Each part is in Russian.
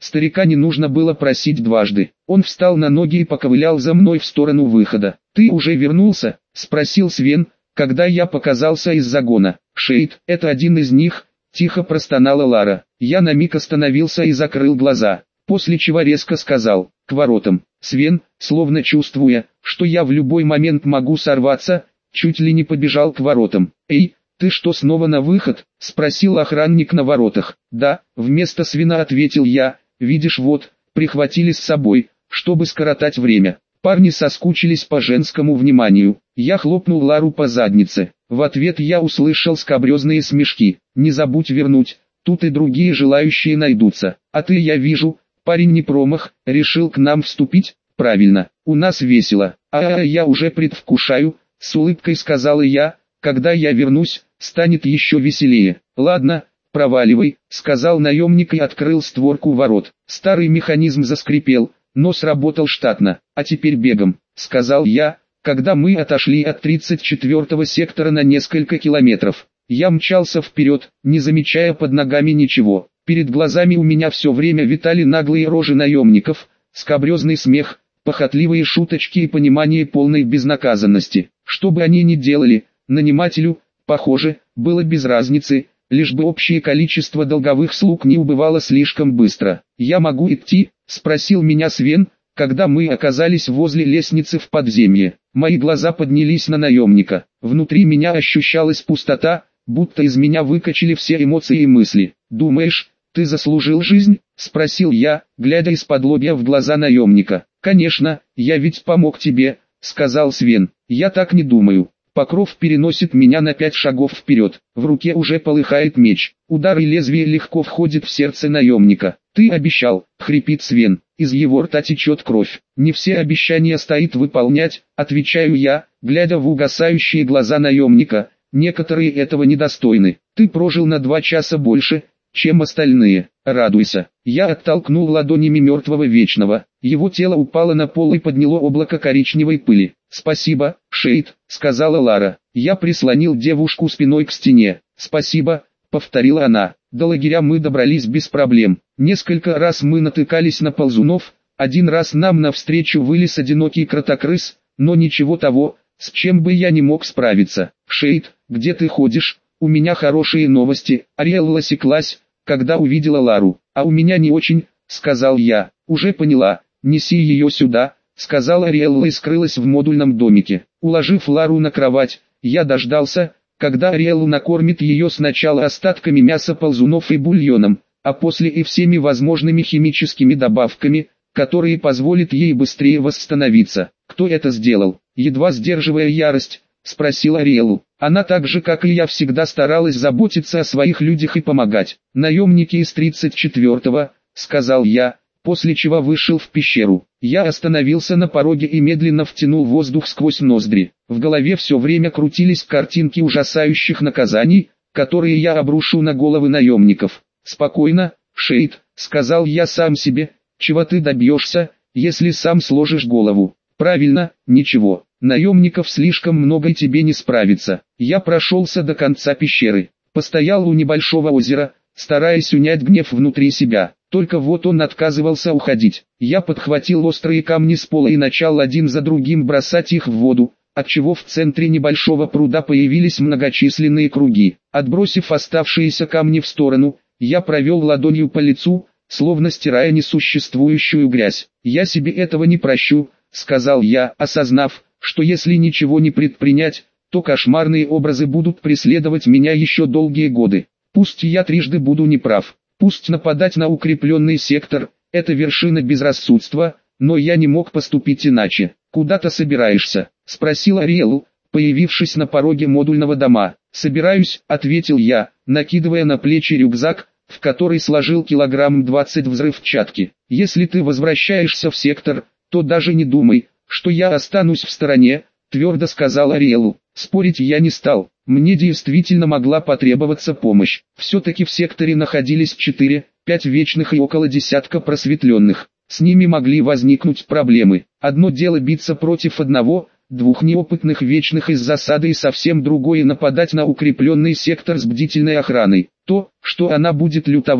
Старика не нужно было просить дважды. Он встал на ноги и поковылял за мной в сторону выхода. «Ты уже вернулся?» – спросил Свен, когда я показался из загона. «Шейд, это один из них», – тихо простонала Лара. Я на миг остановился и закрыл глаза, после чего резко сказал: «К воротам». Свен, словно чувствуя, что я в любой момент могу сорваться, чуть ли не побежал к воротам. «Эй, ты что, снова на выход?» – спросил охранник на воротах. «Да», – вместо Свена ответил я. «Видишь, вот, прихватили с собой, чтобы скоротать время». Парни соскучились по женскому вниманию. Я хлопнул Лару по заднице. В ответ я услышал скабрезные смешки. «Не забудь вернуть, тут и другие желающие найдутся. А ты, я вижу, парень не промах, решил к нам вступить?» «Правильно, у нас весело. Я уже предвкушаю», — с улыбкой сказала я. «Когда я вернусь, станет еще веселее». «Ладно, проваливай», — сказал наемник и открыл створку ворот. Старый механизм заскрипел, но сработал штатно. «А теперь бегом», — сказал я, когда мы отошли от 34-го сектора на несколько километров. Я мчался вперед, не замечая под ногами ничего. Перед глазами у меня все время витали наглые рожи наемников, скабрезный смех, похотливые шуточки и понимание полной безнаказанности. Что бы они ни делали, нанимателю, похоже, было без разницы, лишь бы общее количество долговых слуг не убывало слишком быстро. «Я могу идти?» – спросил меня Свен, когда мы оказались возле лестницы в подземье. Мои глаза поднялись на наемника. Внутри меня ощущалась пустота, будто из меня выкачали все эмоции и мысли. «Думаешь, ты заслужил жизнь?» – спросил я, глядя из-под-лобья в глаза наемника. «Конечно, я ведь помог тебе», – сказал Свен. «Я так не думаю». Покров переносит меня на 5 шагов вперед. В руке уже полыхает меч. Удар и лезвие легко входит в сердце наемника. «Ты обещал», — хрипит Свен. Из его рта течет кровь. «Не все обещания стоит выполнять», — отвечаю я, глядя в угасающие глаза наемника. «Некоторые этого недостойны. Ты прожил на 2 часа больше, чем остальные. Радуйся». Я оттолкнул ладонями мертвого вечного. Его тело упало на пол и подняло облако коричневой пыли. «Спасибо, Шейд», — сказала Лара. Я прислонил девушку спиной к стене. «Спасибо», — повторила она. До лагеря мы добрались без проблем. Несколько раз мы натыкались на ползунов, один раз нам навстречу вылез одинокий кротокрыс, но ничего того, с чем бы я не мог справиться. «Шейд, где ты ходишь? У меня хорошие новости». Ариэлла осеклась, когда увидела Лару. «А у меня не очень», — сказал я. «Уже поняла, неси ее сюда», — сказала Ариэлла и скрылась в модульном домике. Уложив Лару на кровать, я дождался, когда Ариэлла накормит ее сначала остатками мяса ползунов и бульоном, а после и всеми возможными химическими добавками, которые позволят ей быстрее восстановиться. «Кто это сделал?» — едва сдерживая ярость, спросил Ариэллу. Она так же, как и я, всегда старалась заботиться о своих людях и помогать. «Наемники из 34-го», — сказал я, после чего вышел в пещеру. Я остановился на пороге и медленно втянул воздух сквозь ноздри. В голове все время крутились картинки ужасающих наказаний, которые я обрушу на головы наемников. «Спокойно, Шейд», — сказал я сам себе, — «чего ты добьешься, если сам сложишь голову?» «Правильно, ничего. Наемников слишком много и тебе не справиться». Я прошелся до конца пещеры, постоял у небольшого озера, стараясь унять гнев внутри себя. Только вот он отказывался уходить. Я подхватил острые камни с пола и начал один за другим бросать их в воду, отчего в центре небольшого пруда появились многочисленные круги. Отбросив оставшиеся камни в сторону, я провел ладонью по лицу, словно стирая несуществующую грязь. «Я себе этого не прощу», — сказал я, осознав, что если ничего не предпринять, то кошмарные образы будут преследовать меня еще долгие годы. Пусть я трижды буду неправ. Пусть нападать на укрепленный сектор – это вершина безрассудства, но я не мог поступить иначе. «Куда ты собираешься?» – спросил Ариэлл, появившись на пороге модульного дома. «Собираюсь», – ответил я, накидывая на плечи рюкзак, в который сложил килограмм 20 взрывчатки. «Если ты возвращаешься в сектор, то даже не думай, что я останусь в стороне», – твердо сказал Ариэлл. Спорить я не стал. Мне действительно могла потребоваться помощь. Все-таки в секторе находились 4-5 вечных и около десятка просветленных. С ними могли возникнуть проблемы. Одно дело биться против 1-2 неопытных вечных из засады и совсем другое нападать на укрепленный сектор с бдительной охраной. То, что она будет лютовать,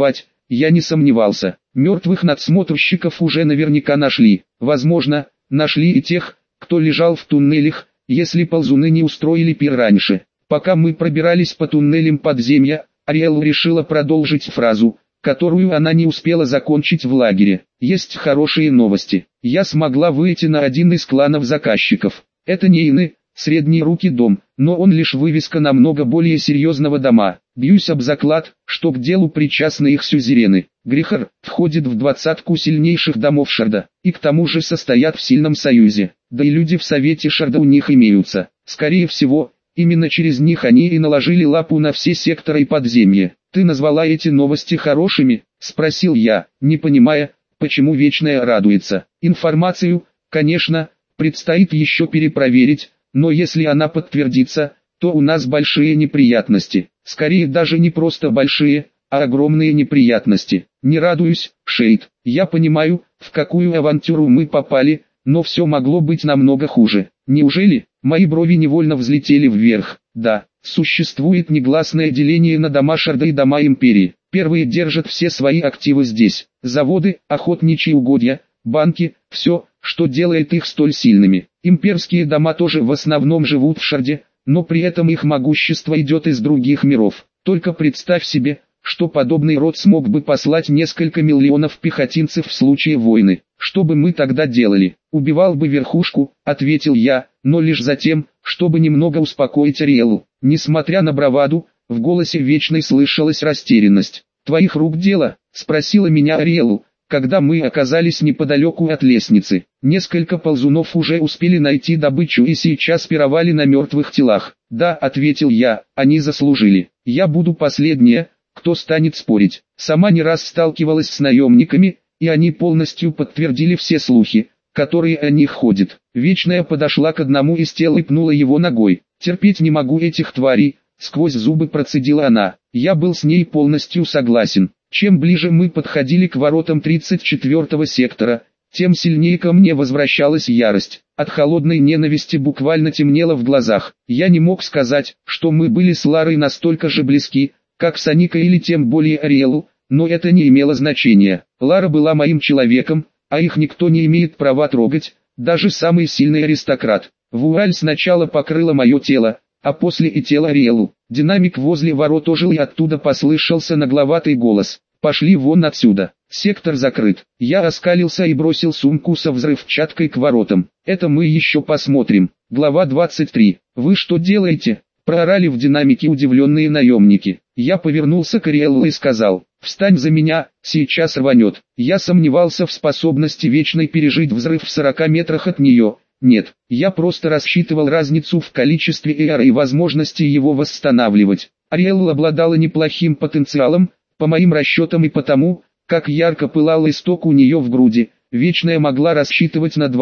я не сомневался. Мертвых надсмотрщиков уже наверняка нашли. Возможно, нашли и тех, кто лежал в туннелях, если ползуны не устроили пир раньше. Пока мы пробирались по туннелям подземья, Ариэл решила продолжить фразу, которую она не успела закончить в лагере. Есть хорошие новости. Я смогла выйти на один из кланов заказчиков. Это не Ины, средние руки дом, но он лишь вывеска намного более серьезного дома. Бьюсь об заклад, что к делу причастны их сюзерены. Грихар входит в 20-ку сильнейших домов Шарда, и к тому же состоят в сильном союзе. Да и люди в совете Шарда у них имеются. Скорее всего, именно через них они и наложили лапу на все секторы и подземья. «Ты назвала эти новости хорошими?» – спросил я, не понимая, почему Вечная радуется. Информацию, конечно, предстоит еще перепроверить, но если она подтвердится, то у нас большие неприятности. Скорее даже не просто большие, а огромные неприятности. Не радуюсь, Шейд. Я понимаю, в какую авантюру мы попали, но все могло быть намного хуже. Неужели? Мои брови невольно взлетели вверх. Да, существует негласное деление на дома Шарда и дома Империи. Первые держат все свои активы здесь. Заводы, охотничьи угодья, банки, все, что делает их столь сильными. Имперские дома тоже в основном живут в Шарде, но при этом их могущество идет из других миров. Только представь себе, что подобный род смог бы послать несколько миллионов пехотинцев в случае войны. Что бы мы тогда делали? Убивал бы верхушку, ответил я, но лишь за тем, чтобы немного успокоить Ариэлу. Несмотря на браваду, в голосе Вечной слышалась растерянность. «Твоих рук дело?» – спросила меня Ариэлу, когда мы оказались неподалеку от лестницы. Несколько ползунов уже успели найти добычу и сейчас пировали на мертвых телах. «Да», – ответил я, – «они заслужили. Я буду последняя, кто станет спорить. Сама не раз сталкивалась с наемниками, и они полностью подтвердили все слухи, которые о них ходят». Вечная подошла к одному из тел и пнула его ногой. «Терпеть не могу этих тварей», — сквозь зубы процедила она. Я был с ней полностью согласен. Чем ближе мы подходили к воротам 34-го сектора, тем сильнее ко мне возвращалась ярость. От холодной ненависти буквально темнело в глазах. Я не мог сказать, что мы были с Ларой настолько же близки, как с Аникой или тем более Ариэлу, но это не имело значения. Лара была моим человеком, а их никто не имеет права трогать, даже самый сильный аристократ. Вуаль сначала покрыла мое тело, а после и тело Ариэлу. Динамик возле ворот ожил и оттуда послышался нагловатый голос. «Пошли вон отсюда, сектор закрыт». Я оскалился и бросил сумку со взрывчаткой к воротам. «Это мы еще посмотрим». Глава 23. «Вы что делаете?» — проорали в динамике удивленные наемники. Я повернулся к Ариэлу и сказал: «Встань за меня, сейчас рванет». Я сомневался в способности Вечной пережить взрыв в 40 метрах от нее. Нет, я просто рассчитывал разницу в количестве эра и возможности его восстанавливать. Ариэлла обладала неплохим потенциалом, по моим расчетам и потому, как ярко пылал исток у нее в груди. Вечная могла рассчитывать на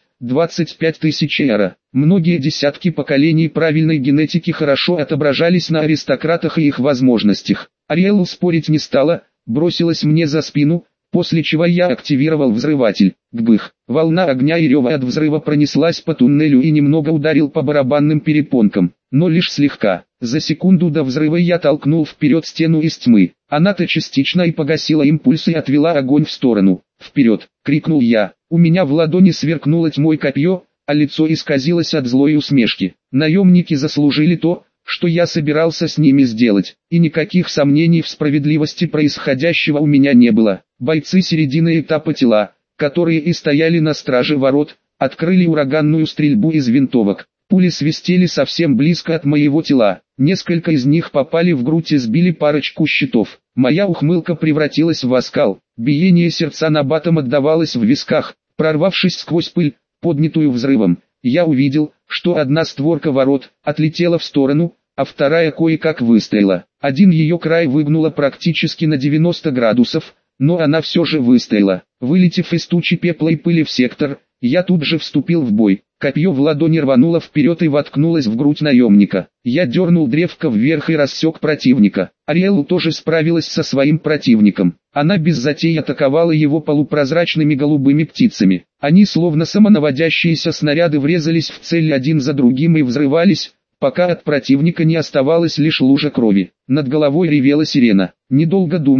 20-25 тысяч эра. Многие десятки поколений правильной генетики хорошо отображались на аристократах и их возможностях. Ариэлла спорить не стала, бросилась мне за спину, после чего я активировал взрыватель. Гбых! Волна огня и рева от взрыва пронеслась по туннелю и немного ударил по барабанным перепонкам, но лишь слегка. За секунду до взрыва я толкнул вперед стену из тьмы. Она-то частично и погасила импульс и отвела огонь в сторону. «Вперед!» — крикнул я. У меня в ладони сверкнуло тьмой копье, а лицо исказилось от злой усмешки. Наемники заслужили то, что я собирался с ними сделать, и никаких сомнений в справедливости происходящего у меня не было. Бойцы середины этапа тела, которые и стояли на страже ворот, открыли ураганную стрельбу из винтовок. Пули свистели совсем близко от моего тела. Несколько из них попали в грудь и сбили парочку щитов. Моя ухмылка превратилась в оскал. Биение сердца набатом отдавалось в висках. Прорвавшись сквозь пыль, поднятую взрывом, я увидел, что одна створка ворот отлетела в сторону, а вторая кое-как выстояла. Один ее край выгнуло практически на 90 градусов, но она все же выстояла. Вылетев из тучи пепла и пыли в сектор, я тут же вступил в бой. Копье в ладони рвануло вперед и воткнулось в грудь наемника. Я дернул древко вверх и рассек противника. Ариэлла тоже справилась со своим противником. Она без затей атаковала его полупрозрачными голубыми птицами. Они словно самонаводящиеся снаряды врезались в цель один за другим и взрывались, пока от противника не оставалась лишь лужа крови. Над головой ревела сирена. Недолго думая,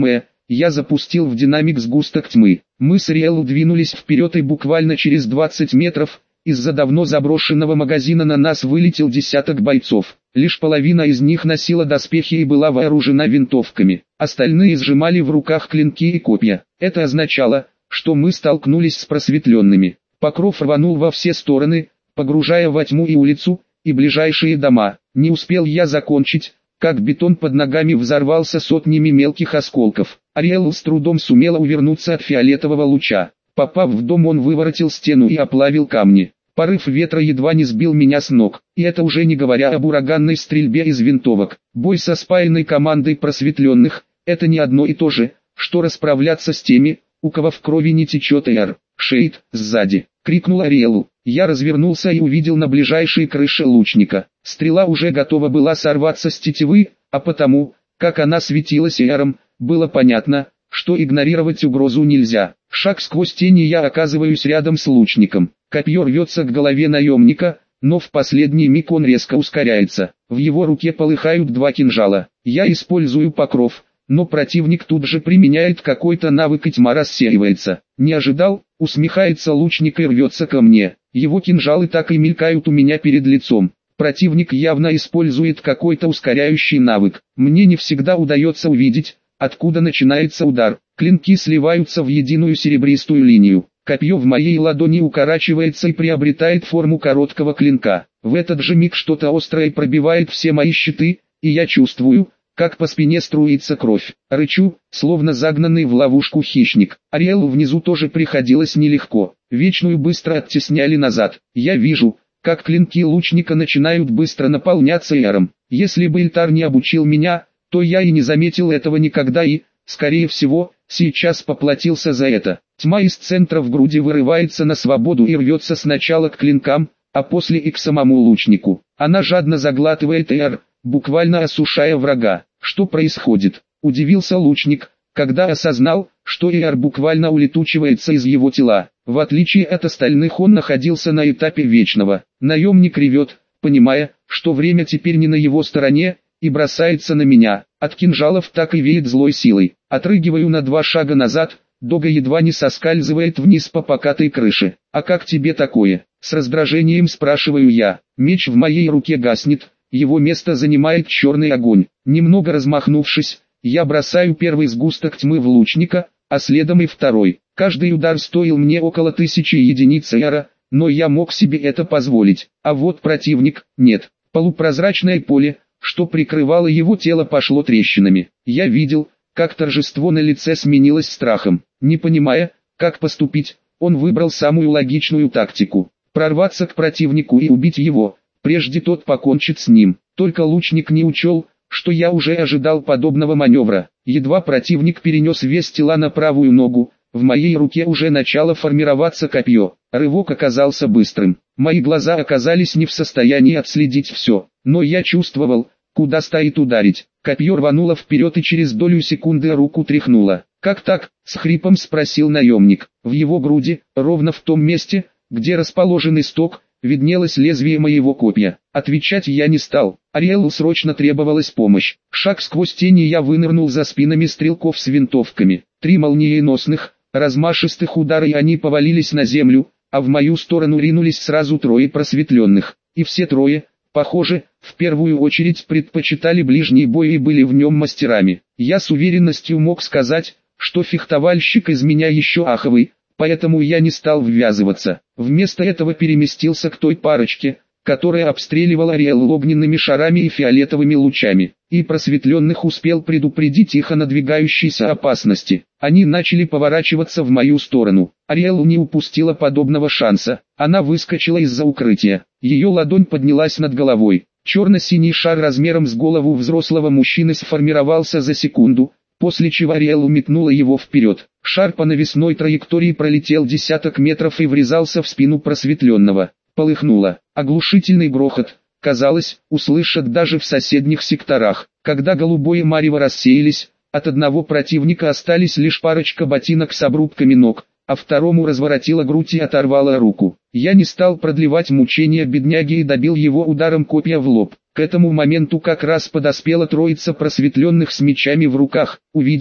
Я запустил в динамик сгусток тьмы. Мы с Риэлу двинулись вперед, и буквально через 20 метров из-за давно заброшенного магазина на нас вылетел десяток бойцов. Лишь половина из них носила доспехи и была вооружена винтовками. Остальные сжимали в руках клинки и копья. Это означало, что мы столкнулись с просветленными. Покров рванул во все стороны, погружая во тьму и улицу, и ближайшие дома. Не успел я закончить, как бетон под ногами взорвался сотнями мелких осколков. Ариэл с трудом сумела увернуться от фиолетового луча. Попав в дом, он выворотил стену и оплавил камни. Порыв ветра едва не сбил меня с ног, и это уже не говоря об ураганной стрельбе из винтовок. Бой со спаянной командой просветленных – это не одно и то же, что расправляться с теми, у кого в крови не течет Эйр. «Шейд, сзади!» — крикнул Ариэлу. Я развернулся и увидел на ближайшей крыше лучника. Стрела уже готова была сорваться с тетивы, а потому, как она светилась Эйром, было понятно, что игнорировать угрозу нельзя. Шаг сквозь тени, я оказываюсь рядом с лучником. Копье рвется к голове наемника, но в последний миг он резко ускоряется. В его руке полыхают два кинжала. Я использую покров, но противник тут же применяет какой-то навык, и тьма рассеивается. Не ожидал, усмехается лучник и рвется ко мне. Его кинжалы так и мелькают у меня перед лицом. Противник явно использует какой-то ускоряющий навык. Мне не всегда удается увидеть, откуда начинается удар. Клинки сливаются в единую серебристую линию. Копье в моей ладони укорачивается и приобретает форму короткого клинка. В этот же миг что-то острое пробивает все мои щиты, и я чувствую, как по спине струится кровь. Рычу, словно загнанный в ловушку хищник. Ариэлу внизу тоже приходилось нелегко. Вечную быстро оттесняли назад. Я вижу, как клинки лучника начинают быстро наполняться Эйром. Если бы Ильтар не обучил меня, то я и не заметил этого никогда и, скорее всего, сейчас поплатился за это. Тьма из центра в груди вырывается на свободу и рвется сначала к клинкам, а после и к самому лучнику. Она жадно заглатывает Эйр, буквально осушая врага. Что происходит? Удивился лучник, когда осознал, что Эйр буквально улетучивается из его тела. В отличие от остальных, он находился на этапе вечного. Наемник ревет, понимая, что время теперь не на его стороне, и бросается на меня. От кинжалов так и веет злой силой. Отрыгиваю на 2 шага назад, Дога едва не соскальзывает вниз по покатой крыше. «А как тебе такое?» С раздражением спрашиваю я. Меч в моей руке гаснет, его место занимает черный огонь. Немного размахнувшись, я бросаю первый сгусток тьмы в лучника, а следом и второй. Каждый удар стоил мне около 1000 единиц Эйра, но я мог себе это позволить. А вот противник, нет. Полупрозрачное поле, что прикрывало его тело, пошло трещинами. Я видел, как торжество на лице сменилось страхом. Не понимая, как поступить, он выбрал самую логичную тактику. Прорваться к противнику и убить его, прежде тот покончит с ним. Только лучник не учел, что я уже ожидал подобного маневра. Едва противник перенес вес тела на правую ногу, в моей руке уже начало формироваться копье. Рывок оказался быстрым. Мои глаза оказались не в состоянии отследить все, но я чувствовал, куда стоит ударить. Копье рвануло вперед и через долю секунды руку тряхнуло. «Как так?» — с хрипом спросил наемник. В его груди, ровно в том месте, где расположен исток, виднелось лезвие моего копья. Отвечать я не стал. Ариэлу срочно требовалась помощь. Шаг сквозь тени, я вынырнул за спинами стрелков с винтовками. 3 молниеносных, размашистых удара, и они повалились на землю, а в мою сторону ринулись сразу 3 просветленных. И все 3, похоже, в первую очередь предпочитали ближний бой и были в нем мастерами. Я с уверенностью мог сказать, что фехтовальщик из меня еще аховый, поэтому я не стал ввязываться. Вместо этого переместился к той парочке, которая обстреливала Ариэлу огненными шарами и фиолетовыми лучами, и просветленных успел предупредить их о надвигающейся опасности. Они начали поворачиваться в мою сторону. Ариэлу не упустила подобного шанса. Она выскочила из-за укрытия. Ее ладонь поднялась над головой. Черно-синий шар размером с голову взрослого мужчины сформировался за секунду, после чего Ариэлу метнула его вперед. Шар по навесной траектории пролетел десяток метров и врезался в спину просветленного. Полыхнуло. Оглушительный грохот, казалось, услышат даже в соседних секторах. Когда голубое марево рассеялись, от одного противника остались лишь парочка ботинок с обрубками ног, а второму разворотила грудь и оторвала руку. Я не стал продлевать мучения бедняги и добил его ударом копья в лоб. К этому моменту как раз подоспела троица просветленных с мечами в руках. Увидев,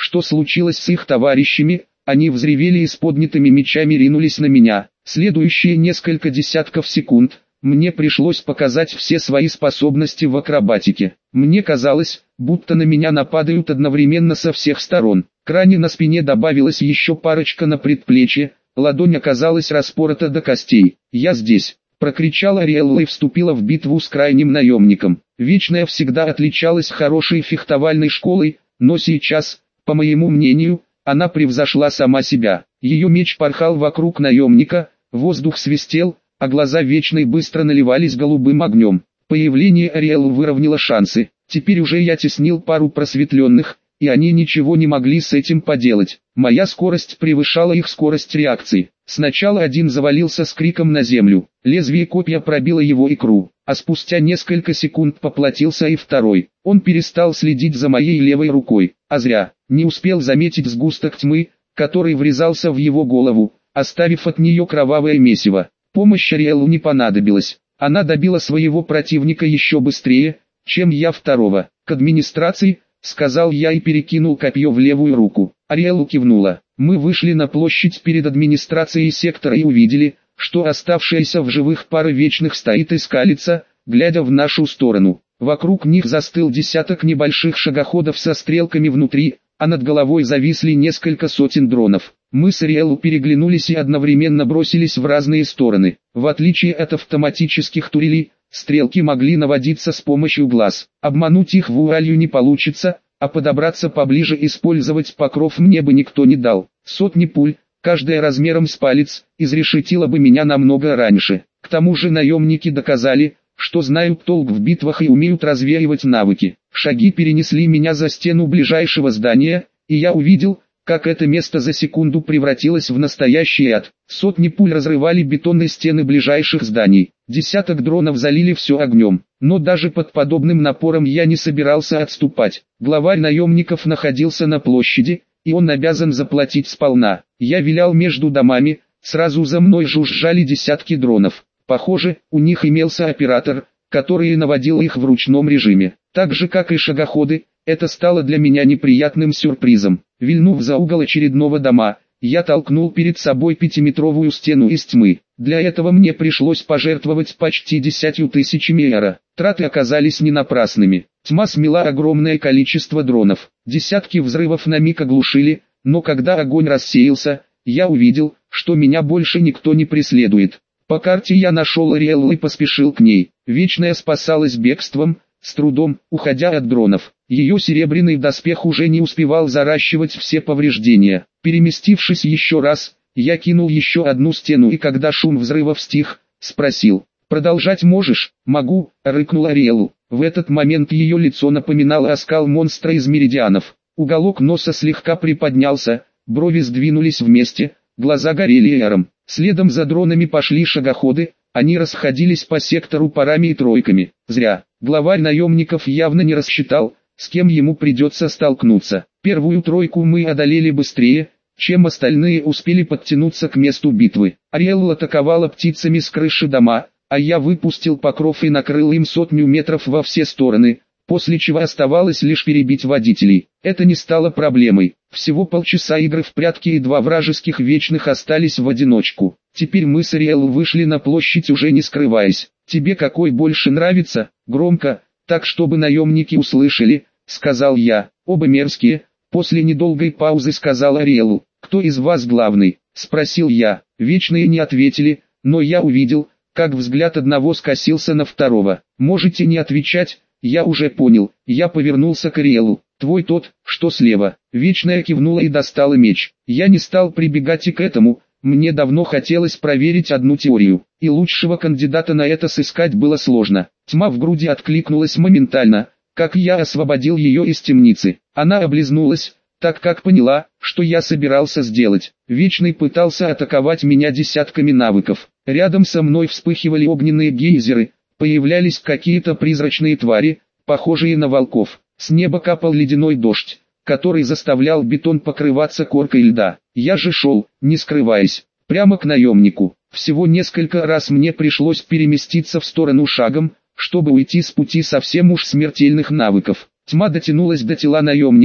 что случилось с их товарищами. Они взревели и с поднятыми мечами ринулись на меня. Следующие несколько десятков секунд мне пришлось показать все свои способности в акробатике. Мне казалось, будто на меня нападают одновременно со всех сторон. К ране на спине добавилась еще парочка на предплечье, ладонь оказалась распорота до костей. «Я здесь!» — прокричала Ариэлла и вступила в битву с крайним наемником. Вечная всегда отличалась хорошей фехтовальной школой, но сейчас, по моему мнению, она превзошла сама себя. Ее меч порхал вокруг наемника, воздух свистел, а глаза Вечной быстро наливались голубым огнем. Появление Ариэллы выровняло шансы. Теперь уже я теснил пару просветленных, и они ничего не могли с этим поделать. Моя скорость превышала их скорость реакции. Сначала один завалился с криком на землю, лезвие копья пробило его икру, а спустя несколько секунд поплатился и второй. Он перестал следить за моей левой рукой, а зря, не успел заметить сгусток тьмы, который врезался в его голову, оставив от нее кровавое месиво. Помощь Ариэллу не понадобилась, она добила своего противника еще быстрее, чем я второго. «К администрации», — сказал я и перекинул копье в левую руку. Ариэлла кивнула. Мы вышли на площадь перед администрацией сектора и увидели, что оставшаяся в живых пара Вечных стоит и скалится, глядя в нашу сторону. Вокруг них застыл десяток небольших шагоходов со стрелками внутри, а над головой зависли несколько сотен дронов. Мы с Ариэллой переглянулись и одновременно бросились в разные стороны. В отличие от автоматических турелей, стрелки могли наводиться с помощью глаз. Обмануть их вуалью не получится, а подобраться поближе и использовать покров мне бы никто не дал. Сотни пуль, каждая размером с палец, изрешетила бы меня намного раньше. К тому же наемники доказали, что знают толк в битвах и умеют развеивать навыки. Шаги перенесли меня за стену ближайшего здания, и я увидел, как это место за секунду превратилось в настоящий ад. Сотни пуль разрывали бетонные стены ближайших зданий. Десяток дронов залили все огнем. Но даже под подобным напором я не собирался отступать. Главарь наемников находился на площади, и он обязан заплатить сполна. Я вилял между домами, сразу за мной жужжали десятки дронов. Похоже, у них имелся оператор, который наводил их в ручном режиме. Так же как и шагоходы, это стало для меня неприятным сюрпризом. Вильнув за угол очередного дома, я толкнул перед собой 5-метровую стену из тьмы. Для этого мне пришлось пожертвовать почти 10 тысячами эра. Траты оказались не напрасными. Тьма смела огромное количество дронов. Десятки взрывов на миг оглушили, но когда огонь рассеялся, я увидел, что меня больше никто не преследует. По карте я нашел Ариэллу и поспешил к ней. Вечная спасалась бегством, с трудом, уходя от дронов. Ее серебряный доспех уже не успевал заращивать все повреждения. Переместившись еще раз, я кинул еще одну стену и когда шум взрывов стих, спросил: «Продолжать можешь?» «Могу», — рыкнула Ариэлла. В этот момент ее лицо напоминало оскал монстра из меридианов. Уголок носа слегка приподнялся, брови сдвинулись вместе, глаза горели яром. Следом за дронами пошли шагоходы, они расходились по сектору парами и тройками. Зря. Главарь наемников явно не рассчитал, с кем ему придется столкнуться. Первую тройку мы одолели быстрее, чем остальные успели подтянуться к месту битвы. Ариэлла атаковала птицами с крыши дома, а я выпустил покров и накрыл им 100 метров во все стороны, после чего оставалось лишь перебить водителей. Это не стало проблемой. Всего полчаса игры в прятки и 2 вражеских Вечных остались в одиночку. Теперь мы с Ариэллой вышли на площадь уже не скрываясь. «Тебе какой больше нравится?» «Громко, так чтобы наемники услышали», — сказал я. «Оба мерзкие», — после недолгой паузы сказал Ариэлла. «Кто из вас главный?» — спросил я. Вечные не ответили, но я увидел, как взгляд одного скосился на второго. «Можете не отвечать, я уже понял». Я повернулся к Ариэлле. «Твой тот, что слева». Вечная кивнула и достала меч. Я не стал прибегать и к этому. Мне давно хотелось проверить одну теорию, и лучшего кандидата на это сыскать было сложно. Тьма в груди откликнулась моментально, как я освободил ее из темницы. Она облизнулась, так как поняла, что я собирался сделать. Вечный пытался атаковать меня десятками навыков. Рядом со мной вспыхивали огненные гейзеры, появлялись какие-то призрачные твари, похожие на волков. С неба капал ледяной дождь, который заставлял бетон покрываться коркой льда. Я же шел, не скрываясь, прямо к наемнику. Всего несколько раз мне пришлось переместиться в сторону шагом, чтобы уйти с пути совсем уж смертельных навыков. Тьма дотянулась до тела наемника,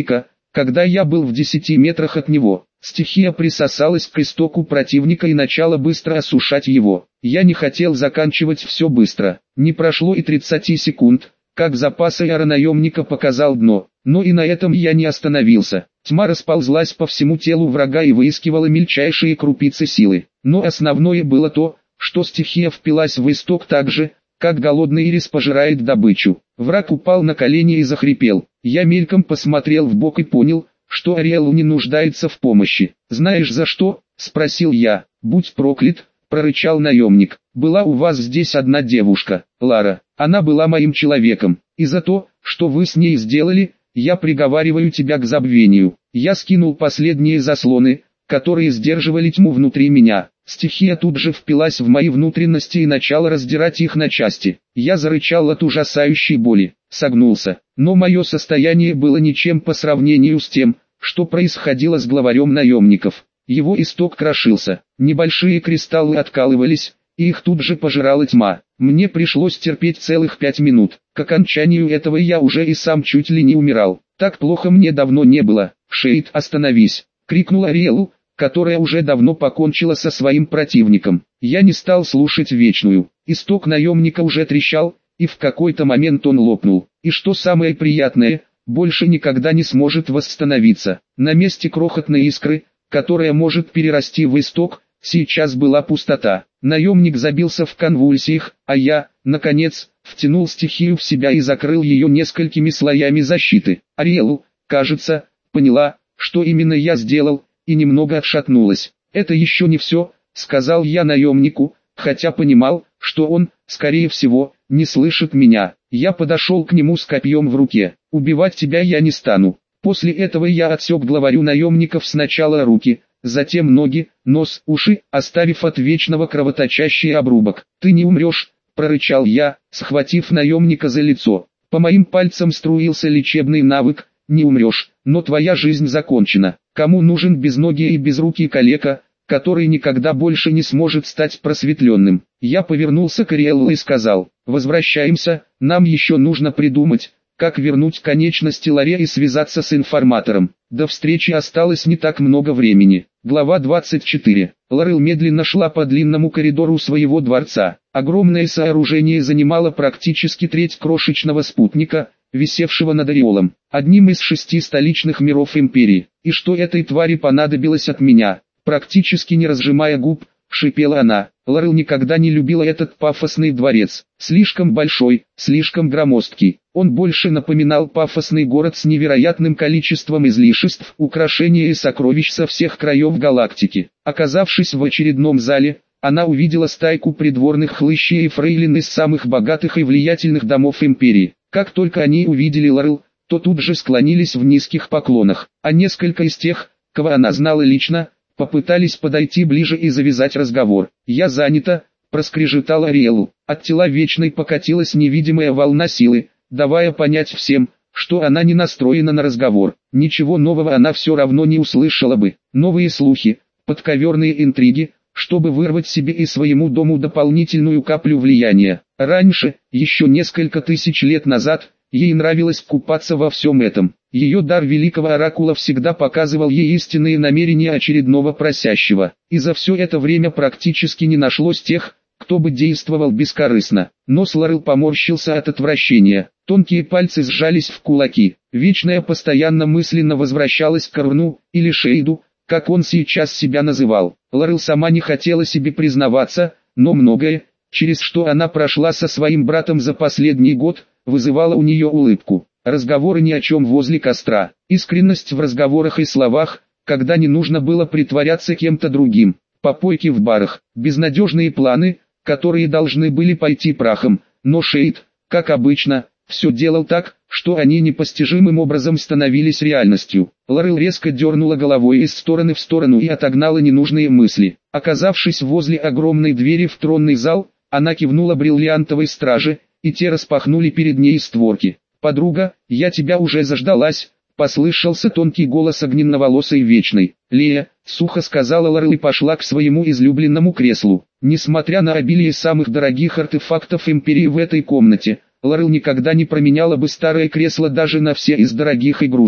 когда я был в 10 метрах от него. Стихия присосалась к истоку противника и начала быстро осушать его. Я не хотел заканчивать все быстро. Не прошло и 30 секунд, как запас аэронаемника показал дно. Но и на этом я не остановился. Тьма расползлась по всему телу врага и выискивала мельчайшие крупицы силы. Но основное было то, что стихия впилась в исток так же, как голодный ирис пожирает добычу. Враг упал на колени и захрипел. Я мельком посмотрел вбок и понял, что Ариэлу не нуждается в помощи. «Знаешь за что?» – спросил я. «Будь проклят», – прорычал наемник. «Была у вас здесь одна девушка, Лара. Она была моим человеком. И за то, что вы с ней сделали, я приговариваю тебя к забвению». Я скинул последние заслоны, которые сдерживали тьму внутри меня. Стихия тут же впилась в мои внутренности и начала раздирать их на части. Я зарычал от ужасающей боли, согнулся. Но мое состояние было ничем по сравнению с тем, что происходило с главарем наемников. Его исток крошился, небольшие кристаллы откалывались, и их тут же пожирала тьма. Мне пришлось терпеть целых 5 минут. К окончанию этого я уже и сам чуть ли не умирал. Так плохо мне давно не было. «Шейд, остановись!» — крикнул Ариэлу, которая уже давно покончила со своим противником. Я не стал слушать вечную. Исток наемника уже трещал, и в какой-то момент он лопнул. И что самое приятное, больше никогда не сможет восстановиться. На месте крохотной искры, которая может перерасти в исток, сейчас была пустота. Наемник забился в конвульсиях, а я, наконец, втянул стихию в себя и закрыл ее несколькими слоями защиты. Ариэлу, кажется, поняла, что именно я сделал, и немного отшатнулась. «Это еще не все», — сказал я наемнику, хотя понимал, что он, скорее всего, не слышит меня. Я подошел к нему с копьем в руке. «Убивать тебя я не стану». После этого я отсек главарю наемников сначала руки, затем ноги, нос, уши, оставив от вечного кровоточащий обрубок. «Ты не умрешь», — прорычал я, схватив наемника за лицо. По моим пальцам струился лечебный навык. «Не умрешь, но твоя жизнь закончена». Кому нужен безногий и безрукий калека, который никогда больше не сможет стать просветленным? Я повернулся к Ариэлу и сказал: «Возвращаемся, нам еще нужно придумать, как вернуть конечности Ларе и связаться с информатором. До встречи осталось не так много времени». Глава 24. Ларел медленно шла по длинному коридору своего дворца. Огромное сооружение занимало практически треть крошечного спутника, висевшего над ореолом, одним из 6 столичных миров империи. «И что этой твари понадобилось от меня?» Практически не разжимая губ, шипела она. Ларел никогда не любила этот пафосный дворец. Слишком большой, слишком громоздкий. Он больше напоминал пафосный город с невероятным количеством излишеств, украшений и сокровищ со всех краев галактики. Оказавшись в очередном зале, она увидела стайку придворных хлыщей и фрейлин из самых богатых и влиятельных домов империи. Как только они увидели Ларел, то тут же склонились в низких поклонах, а несколько из тех, кого она знала лично, попытались подойти ближе и завязать разговор. «Я занята», — проскрежетал Ариэлу. От тела Вечной покатилась невидимая волна силы, давая понять всем, что она не настроена на разговор. Ничего нового она все равно не услышала бы. Новые слухи, подковерные интриги, чтобы вырвать себе и своему дому дополнительную каплю влияния. Раньше, еще несколько тысяч лет назад, ей нравилось купаться во всем этом. Ее дар великого оракула всегда показывал ей истинные намерения очередного просящего. И за все это время практически не нашлось тех, кто бы действовал бескорыстно. Нос Ларел поморщился от отвращения. Тонкие пальцы сжались в кулаки. Вечная постоянно мысленно возвращалась к Руну, или Шейду, как он сейчас себя называл. Ларел сама не хотела себе признаваться, но многое, через что она прошла со своим братом за последний год, вызывало у нее улыбку. Разговоры ни о чем возле костра, искренность в разговорах и словах, когда не нужно было притворяться кем-то другим, попойки в барах, безнадежные планы, которые должны были пойти прахом, но Шейд, как обычно, все делал так, что они непостижимым образом становились реальностью. Ларел резко дернула головой из стороны в сторону и отогнала ненужные мысли. Оказавшись возле огромной двери в тронный зал, она кивнула бриллиантовой страже, и те распахнули перед ней створки. «Подруга, я тебя уже заждалась», — послышался тонкий голос огненноволосой Вечной. «Лея», — сухо сказала Ларел и пошла к своему излюбленному креслу. Несмотря на обилие самых дорогих артефактов империи в этой комнате, Ларел никогда не променяла бы старое кресло даже на все из дорогих игрушек.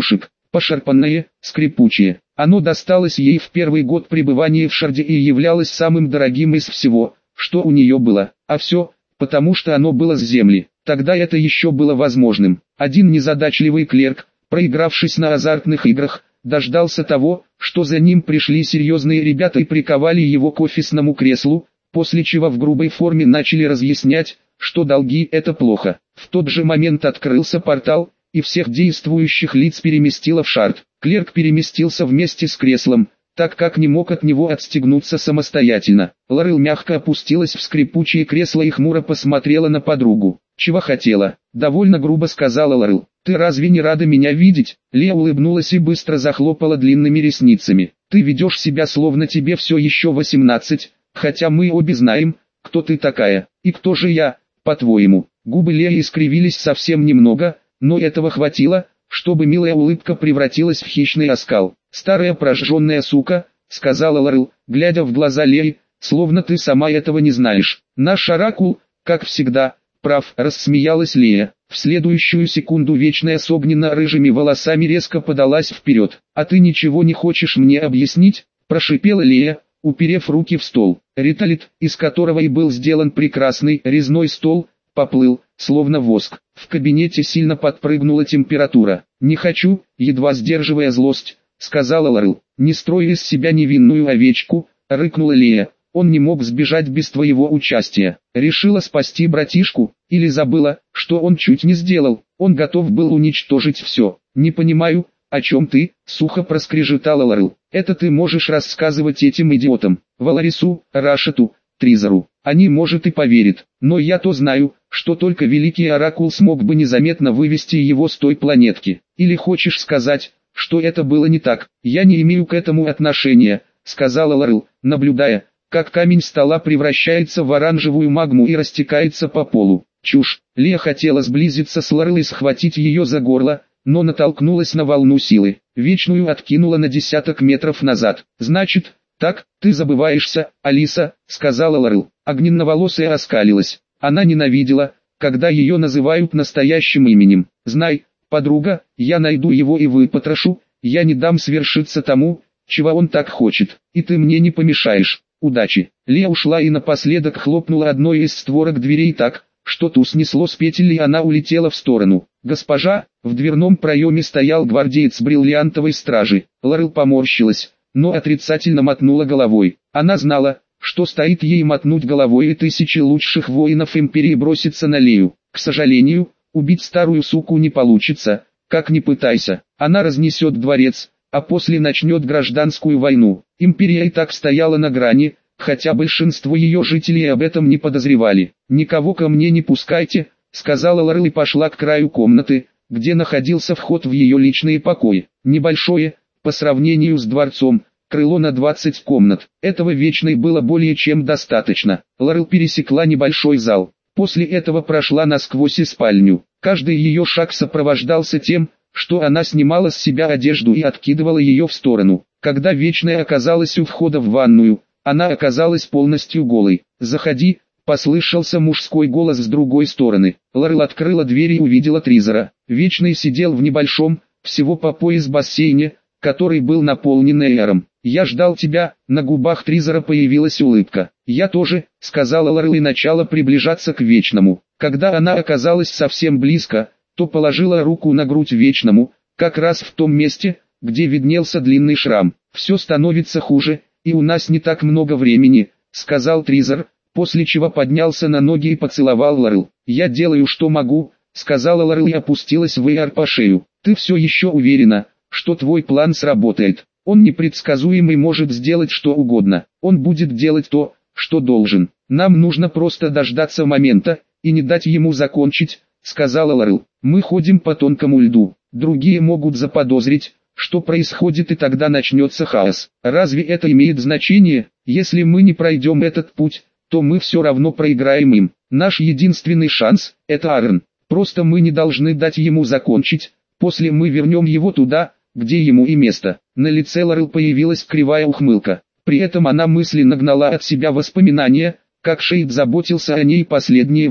пошарпанное, скрипучее. Оно досталось ей в первый год пребывания в Шарде и являлось самым дорогим из всего, что у нее было. А все, потому что оно было с земли. Тогда это еще было возможным. Один незадачливый клерк, проигравшись на азартных играх, дождался того, что за ним пришли серьезные ребята и приковали его к офисному креслу, после чего в грубой форме начали разъяснять, что долги – это плохо. В тот же момент открылся портал, и всех действующих лиц переместило в Шард. Клерк переместился вместе с креслом, так как не мог от него отстегнуться самостоятельно. Лорел мягко опустилась в скрипучее кресло и хмуро посмотрела на подругу. «Чего хотела?» – довольно грубо сказала Лорел. «Ты разве не рада меня видеть?» Лея улыбнулась и быстро захлопала длинными ресницами. «Ты ведешь себя словно тебе все еще 18, хотя мы обе знаем, кто ты такая. И кто же я, по-твоему?» Губы Леи искривились совсем немного, но этого хватило, чтобы милая улыбка превратилась в хищный оскал. «Старая прожженная сука», — сказала Лорел, глядя в глаза Леи, «словно ты сама этого не знаешь. Наш оракул, как всегда, прав», — рассмеялась Лея. В следующую секунду вечная с огненно-рыжими волосами резко подалась вперед. «А ты ничего не хочешь мне объяснить?» — прошипела Лея, уперев руки в стол. Риталит, из которого и был сделан прекрасный резной стол, поплыл, словно воск. В кабинете сильно подпрыгнула температура. «Не хочу», едва сдерживая злость, сказала Лорел. «Не строй из себя невинную овечку», рыкнула Лея. «Он не мог сбежать без твоего участия. Решила спасти братишку, или забыла, что он чуть не сделал. Он готов был уничтожить все. Не понимаю, о чем ты», сухо проскрежетала Лорел. «Это ты можешь рассказывать этим идиотам, Валарису, Рашету, Тризеру. Они, может, и поверят, но я-то знаю, что только великий оракул смог бы незаметно вывести его с той планетки. Или хочешь сказать, что это было не так?» «Я не имею к этому отношения», сказала Лорел, наблюдая, как камень стола превращается в оранжевую магму и растекается по полу. «Чушь!» Лея хотела сблизиться с Лорел и схватить ее за горло, но натолкнулась на волну силы. Вечную откинула на десяток метров назад. «Значит, так, ты забываешься, Алиса», сказала Лорел. Огненноволосая оскалилась. Она ненавидела, когда ее называют настоящим именем. «Знай, подруга, я найду его и выпотрошу, я не дам свершиться тому, чего он так хочет, и ты мне не помешаешь. Удачи». Лея ушла и напоследок хлопнула одной из створок дверей так, что ту снесло с петель и она улетела в сторону. «Госпожа», в дверном проеме стоял гвардеец бриллиантовой стражи. Лорел поморщилась, но отрицательно мотнула головой. Она знала, что стоит ей мотнуть головой, и тысячи лучших воинов империи бросятся на Лею. К сожалению, убить старую суку не получится, как ни пытайся. Она разнесет дворец, а после начнет гражданскую войну. Империя и так стояла на грани, хотя большинство ее жителей об этом не подозревали. «Никого ко мне не пускайте», сказала Лорел и пошла к краю комнаты, где находился вход в ее личные покои. Небольшое, по сравнению с дворцом, крыло на 20 комнат. Этого Вечной было более чем достаточно. Лорел пересекла небольшой зал. После этого прошла насквозь и спальню. Каждый ее шаг сопровождался тем, что она снимала с себя одежду и откидывала ее в сторону. Когда Вечная оказалась у входа в ванную, она оказалась полностью голой. «Заходи», послышался мужской голос с другой стороны. Лорел открыла дверь и увидела Тризера. Вечный сидел в небольшом, всего по пояс бассейне, который был наполнен эйром. «Я ждал тебя», на губах Тризера появилась улыбка. «Я тоже», сказала Лорел и начала приближаться к Вечному. Когда она оказалась совсем близко, то положила руку на грудь Вечному, как раз в том месте, где виднелся длинный шрам. «Все становится хуже, и у нас не так много времени», сказал Тризер, после чего поднялся на ноги и поцеловал Лорел. «Я делаю что могу», сказала Лорел и опустилась в эйр по шею. «Ты все еще уверена, что твой план сработает? Он непредсказуемый, может сделать что угодно. Он будет делать то, что должен. Нам нужно просто дождаться момента, и не дать ему закончить», сказала Лорел. «Мы ходим по тонкому льду. Другие могут заподозрить, что происходит, и тогда начнется хаос. Разве это имеет значение? Если мы не пройдем этот путь, то мы все равно проиграем им. Наш единственный шанс – это Аарон. Просто мы не должны дать ему закончить, после мы вернем его туда, где ему и место». На лице Лорел появилась кривая ухмылка. При этом она мысленно гнала от себя воспоминания, как Шейд заботился о ней последнее время.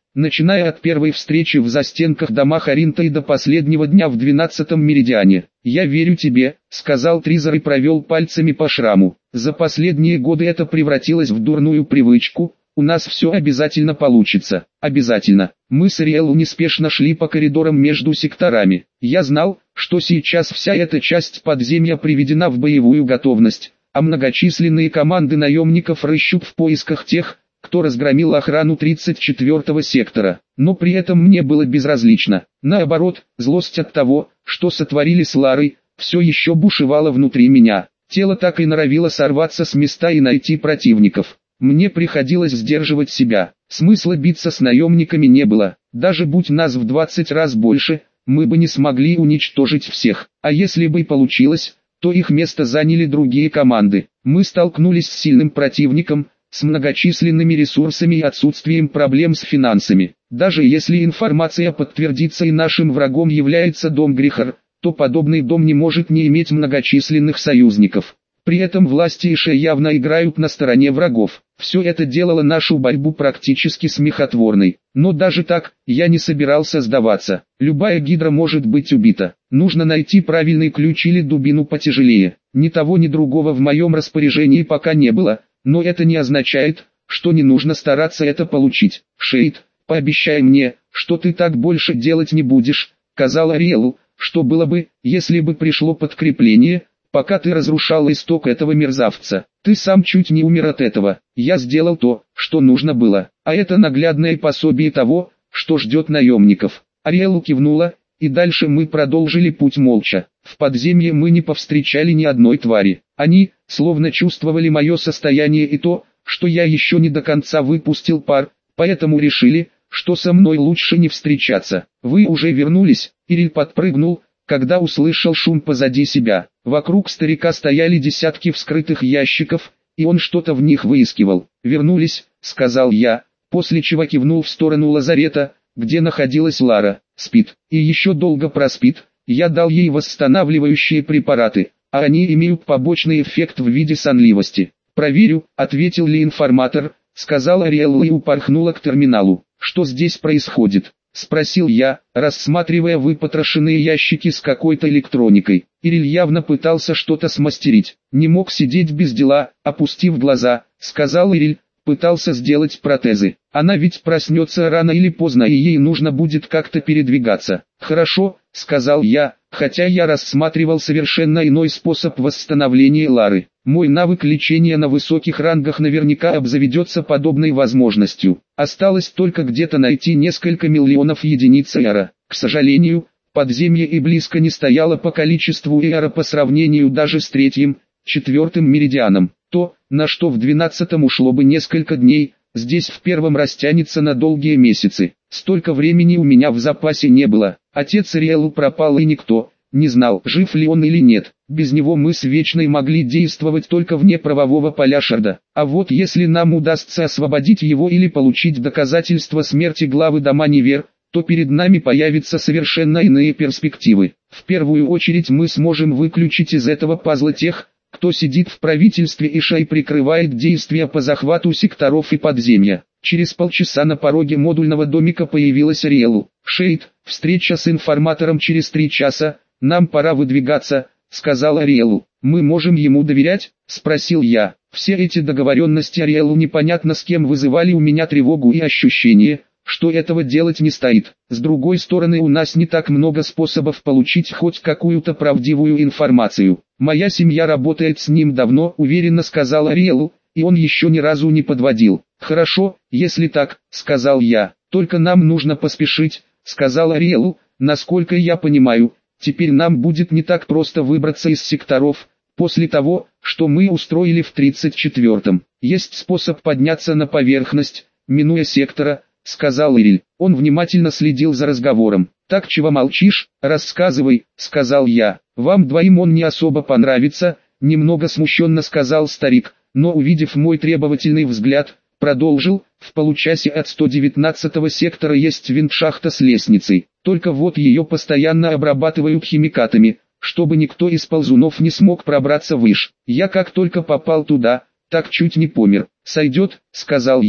начиная от первой встречи в застенках дома Харинта и до последнего дня в 12-м меридиане. «Я верю тебе», — сказал Тризер и провел пальцами по шраму. «За последние годы это превратилось в дурную привычку. У нас все обязательно получится. Обязательно». Мы с Риэлу неспешно шли по коридорам между секторами. Я знал, что сейчас вся эта часть подземья приведена в боевую готовность, а многочисленные команды наемников рыщут в поисках тех, кто разгромил охрану 34-го сектора. Но при этом мне было безразлично. Наоборот, злость от того, что сотворили с Ларой, все еще бушевала внутри меня. Тело так и норовило сорваться с места и найти противников. Мне приходилось сдерживать себя. Смысла биться с наемниками не было. Даже будь нас в 20 раз больше, мы бы не смогли уничтожить всех. А если бы и получилось, то их место заняли другие команды. Мы столкнулись с сильным противником, с многочисленными ресурсами и отсутствием проблем с финансами. Даже если информация подтвердится и нашим врагом является дом Грихар, то подобный дом не может не иметь многочисленных союзников. При этом власти Ише явно играют на стороне врагов. Все это делало нашу борьбу практически смехотворной. Но даже так, я не собирался сдаваться. Любая гидра может быть убита. Нужно найти правильный ключ или дубину потяжелее. Ни того ни другого в моем распоряжении пока не было, но это не означает, что не нужно стараться это получить. «Шейд, пообещай мне, что ты так больше делать не будешь», — сказала Риэлу. «Что было бы, если бы пришло подкрепление, пока ты разрушал исток этого мерзавца? Ты сам чуть не умер от этого. Я сделал то, что нужно было, а это наглядное пособие того, что ждет наемников». Ариэлу кивнула, и дальше мы продолжили путь молча. В подземье мы не повстречали ни одной твари. Они, словно чувствовали мое состояние и то, что я еще не до конца выпустил пар, поэтому решили, что со мной лучше не встречаться. «Вы уже вернулись?» Ириль подпрыгнул, когда услышал шум позади себя. Вокруг старика стояли десятки вскрытых ящиков, и он что-то в них выискивал. «Вернулись», — сказал я, после чего кивнул в сторону лазарета, где находилась Лара. «Спит, и еще долго проспит. Я дал ей восстанавливающие препараты, а они имеют побочный эффект в виде сонливости». «Проверю», — ответил ли информатор, сказала Риэлла и упорхнула к терминалу. «Что здесь происходит?» — спросил я, рассматривая выпотрошенные ящики с какой-то электроникой. Ириль явно пытался что-то смастерить. «Не мог сидеть без дела, опустив глаза», — сказал Ириль. «Пытался сделать протезы. Она ведь проснется рано или поздно, и ей нужно будет как-то передвигаться». «Хорошо», — сказал я, хотя я рассматривал совершенно иной способ восстановления Лары. Мой навык лечения на высоких рангах наверняка обзаведется подобной возможностью. Осталось только где-то найти несколько миллионов единиц эра. К сожалению, подземье и близко не стояло по количеству эра по сравнению даже с 3-м, 4-м меридианом. То, на что в 12-м ушло бы несколько дней, здесь в 1-м растянется на долгие месяцы. Столько времени у меня в запасе не было. Отец Риэлу пропал, и никто не знал, жив ли он или нет. Без него мы с Вечной могли действовать только вне правового поля Шарда. А вот если нам удастся освободить его или получить доказательства смерти главы дома Невер, то перед нами появятся совершенно иные перспективы. В первую очередь мы сможем выключить из этого пазла тех, кто сидит в правительстве Иша и прикрывает действия по захвату секторов и подземья. Через полчаса на пороге модульного домика появилась Риэлу. «Шейд, встреча с информатором через 3 часа, нам пора выдвигаться», — сказала Риэлу. «Мы можем ему доверять?» — спросил я. Все эти договоренности Риэлу непонятно с кем вызывали у меня тревогу и ощущение, что этого делать не стоит. С другой стороны, у нас не так много способов получить хоть какую-то правдивую информацию. «Моя семья работает с ним давно», — уверенно сказала Риэлу, «и он еще ни разу не подводил». «Хорошо, если так», — сказал я. «Только нам нужно поспешить», — сказала Риэлу. «Насколько я понимаю, теперь нам будет не так просто выбраться из секторов, после того, что мы устроили в 34-м. Есть способ подняться на поверхность, минуя сектора», — сказал Ириль. Он внимательно следил за разговором. «Так чего молчишь? Рассказывай», — сказал я. «Вам двоим он не особо понравится», — немного смущенно сказал старик, но увидев мой требовательный взгляд, продолжил. «В получасе от 119-го сектора есть винт-шахта с лестницей, только вот ее постоянно обрабатывают химикатами, чтобы никто из ползунов не смог пробраться выше. Я как только попал туда, так чуть не помер». «Сойдет», — сказал я,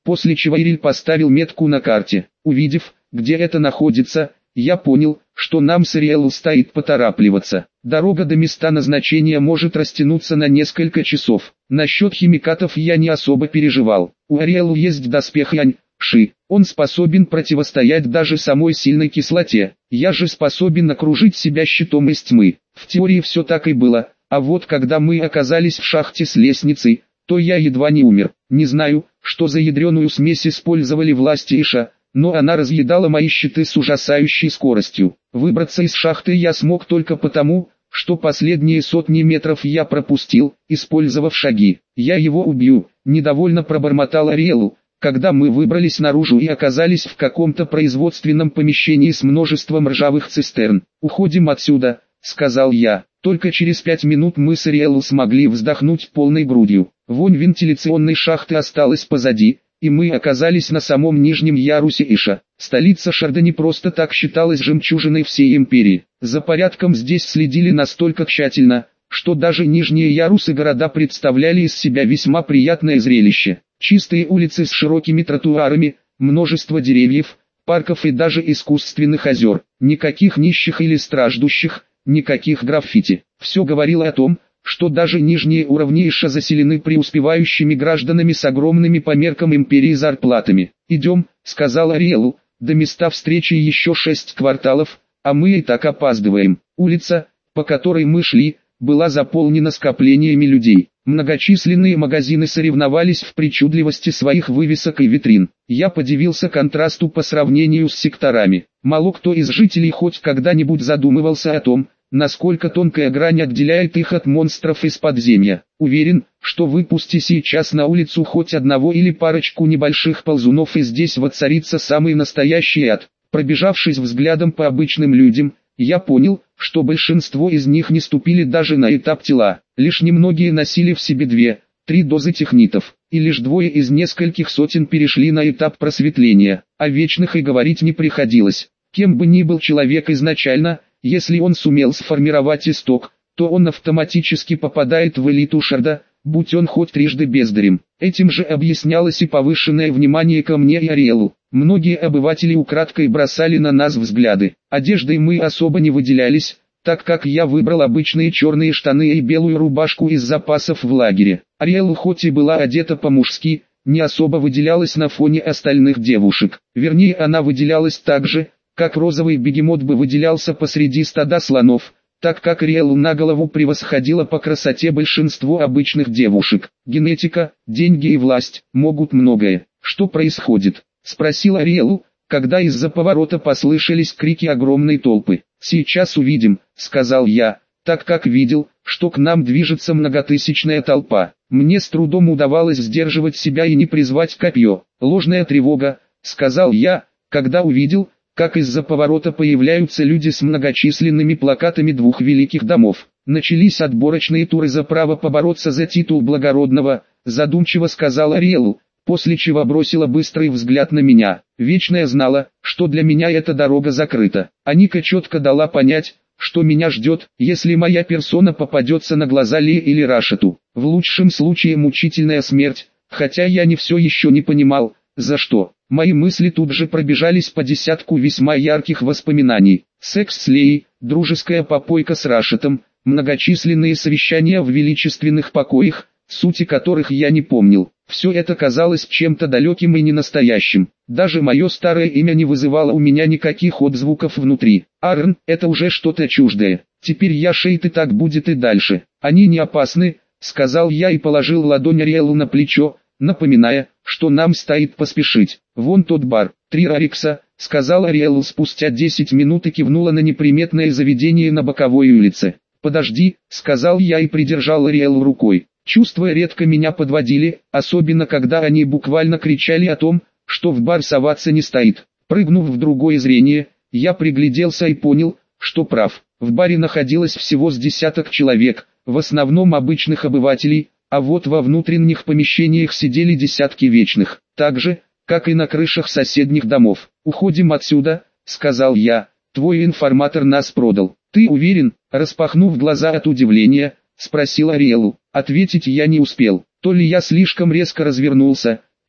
после чего Ириль поставил метку на карте. Увидев, где это находится, я понял, что нам с Ариэлу стоит поторапливаться. Дорога до места назначения может растянуться на несколько часов. Насчет химикатов я не особо переживал. У Ариэлу есть доспех Янь-Ши. Он способен противостоять даже самой сильной кислоте. Я же способен окружить себя щитом из тьмы. В теории все так и было, а вот когда мы оказались в шахте с лестницей, то я едва не умер. Не знаю, что за ядреную смесь использовали власти Иша, но она разъедала мои щиты с ужасающей скоростью. Выбраться из шахты я смог только потому, что последние сотни метров я пропустил, использовав шаги. «Я его убью», — недовольно пробормотал Ариэлу, когда мы выбрались наружу и оказались в каком-то производственном помещении с множеством ржавых цистерн. «Уходим отсюда», — сказал я. Только через 5 минут мы с Ариэлу смогли вздохнуть полной грудью. Вонь вентиляционной шахты осталась позади, и мы оказались на самом нижнем ярусе Иша. Столица Шарда не просто так считалась жемчужиной всей империи. За порядком здесь следили настолько тщательно, что даже нижние ярусы города представляли из себя весьма приятное зрелище. Чистые улицы с широкими тротуарами, множество деревьев, парков и даже искусственных озер. Никаких нищих или страждущих, никаких граффити. Все говорило о том, что даже нижние уровни Иша заселены преуспевающими гражданами с огромными по меркам империи зарплатами. «Идем», — сказал Ариэлу, — «до места встречи еще 6 кварталов, а мы и так опаздываем». Улица, по которой мы шли, была заполнена скоплениями людей. Многочисленные магазины соревновались в причудливости своих вывесок и витрин. Я подивился контрасту по сравнению с секторами. Мало кто из жителей хоть когда-нибудь задумывался о том, насколько тонкая грань отделяет их от монстров из подземья. Уверен, что выпусти сейчас на улицу хоть одного или парочку небольших ползунов, и здесь воцарится самый настоящий ад. Пробежавшись взглядом по обычным людям, я понял, что большинство из них не ступили даже на этап тела. Лишь немногие носили в себе 2-3 дозы технитов, и лишь 2 из нескольких сотен перешли на этап просветления. О вечных и говорить не приходилось. Кем бы ни был человек изначально, если он сумел сформировать исток, то он автоматически попадает в элиту Шарда, будь он хоть трижды бездарем. Этим же объяснялось и повышенное внимание ко мне и Ариэлу. Многие обыватели украдкой бросали на нас взгляды. Одеждой мы особо не выделялись, так как я выбрал обычные черные штаны и белую рубашку из запасов в лагере. Ариэлу хоть и была одета по-мужски, не особо выделялась на фоне остальных девушек. Вернее, она выделялась так же, как розовый бегемот бы выделялся посреди стада слонов, так как Ариэлу на голову превосходила по красоте большинство обычных девушек. Генетика, деньги и власть могут многое. «Что происходит?» — спросил Ариэлу, когда из-за поворота послышались крики огромной толпы. «Сейчас увидим», — сказал я, так как видел, что к нам движется многотысячная толпа. Мне с трудом удавалось сдерживать себя и не призвать копье. «Ложная тревога», — сказал я, когда увидел, как из-за поворота появляются люди с многочисленными плакатами 2 великих домов. «Начались отборочные туры за право побороться за титул благородного», — задумчиво сказал Ариэлу, после чего бросила быстрый взгляд на меня. Вечная знала, что для меня эта дорога закрыта. Аника четко дала понять, что меня ждет, если моя персона попадется на глаза Ли или Рашету. В лучшем случае мучительная смерть, хотя я все еще не понимал, за что. Мои мысли тут же пробежались по десятку весьма ярких воспоминаний. Секс с Леей, дружеская попойка с Рашетом, многочисленные совещания в величественных покоях, сути которых я не помнил. Все это казалось чем-то далеким и ненастоящим. Даже мое старое имя не вызывало у меня никаких отзвуков внутри. Арн, это уже что-то чуждое. Теперь я Шейд, и так будет и дальше. Они не опасны, сказал я и положил ладонь Ариэлу на плечо, напоминая, что нам стоит поспешить. «Вон тот бар, 3 Рарикса», — сказала Ариэлу спустя 10 минут и кивнула на неприметное заведение на боковой улице. «Подожди», — сказал я и придержал Ариэлу рукой. Чувства редко меня подводили, особенно когда они буквально кричали о том, что в бар соваться не стоит. Прыгнув в другое зрение, я пригляделся и понял, что прав. В баре находилось всего с десяток человек, в основном обычных обывателей, а вот во внутренних помещениях сидели десятки вечных, так же, как и на крышах соседних домов. «Уходим отсюда», — сказал я, — «твой информатор нас продал». «Ты уверен?» — распахнув глаза от удивления, спросил Ариэлу. Ответить я не успел. То ли я слишком резко развернулся, то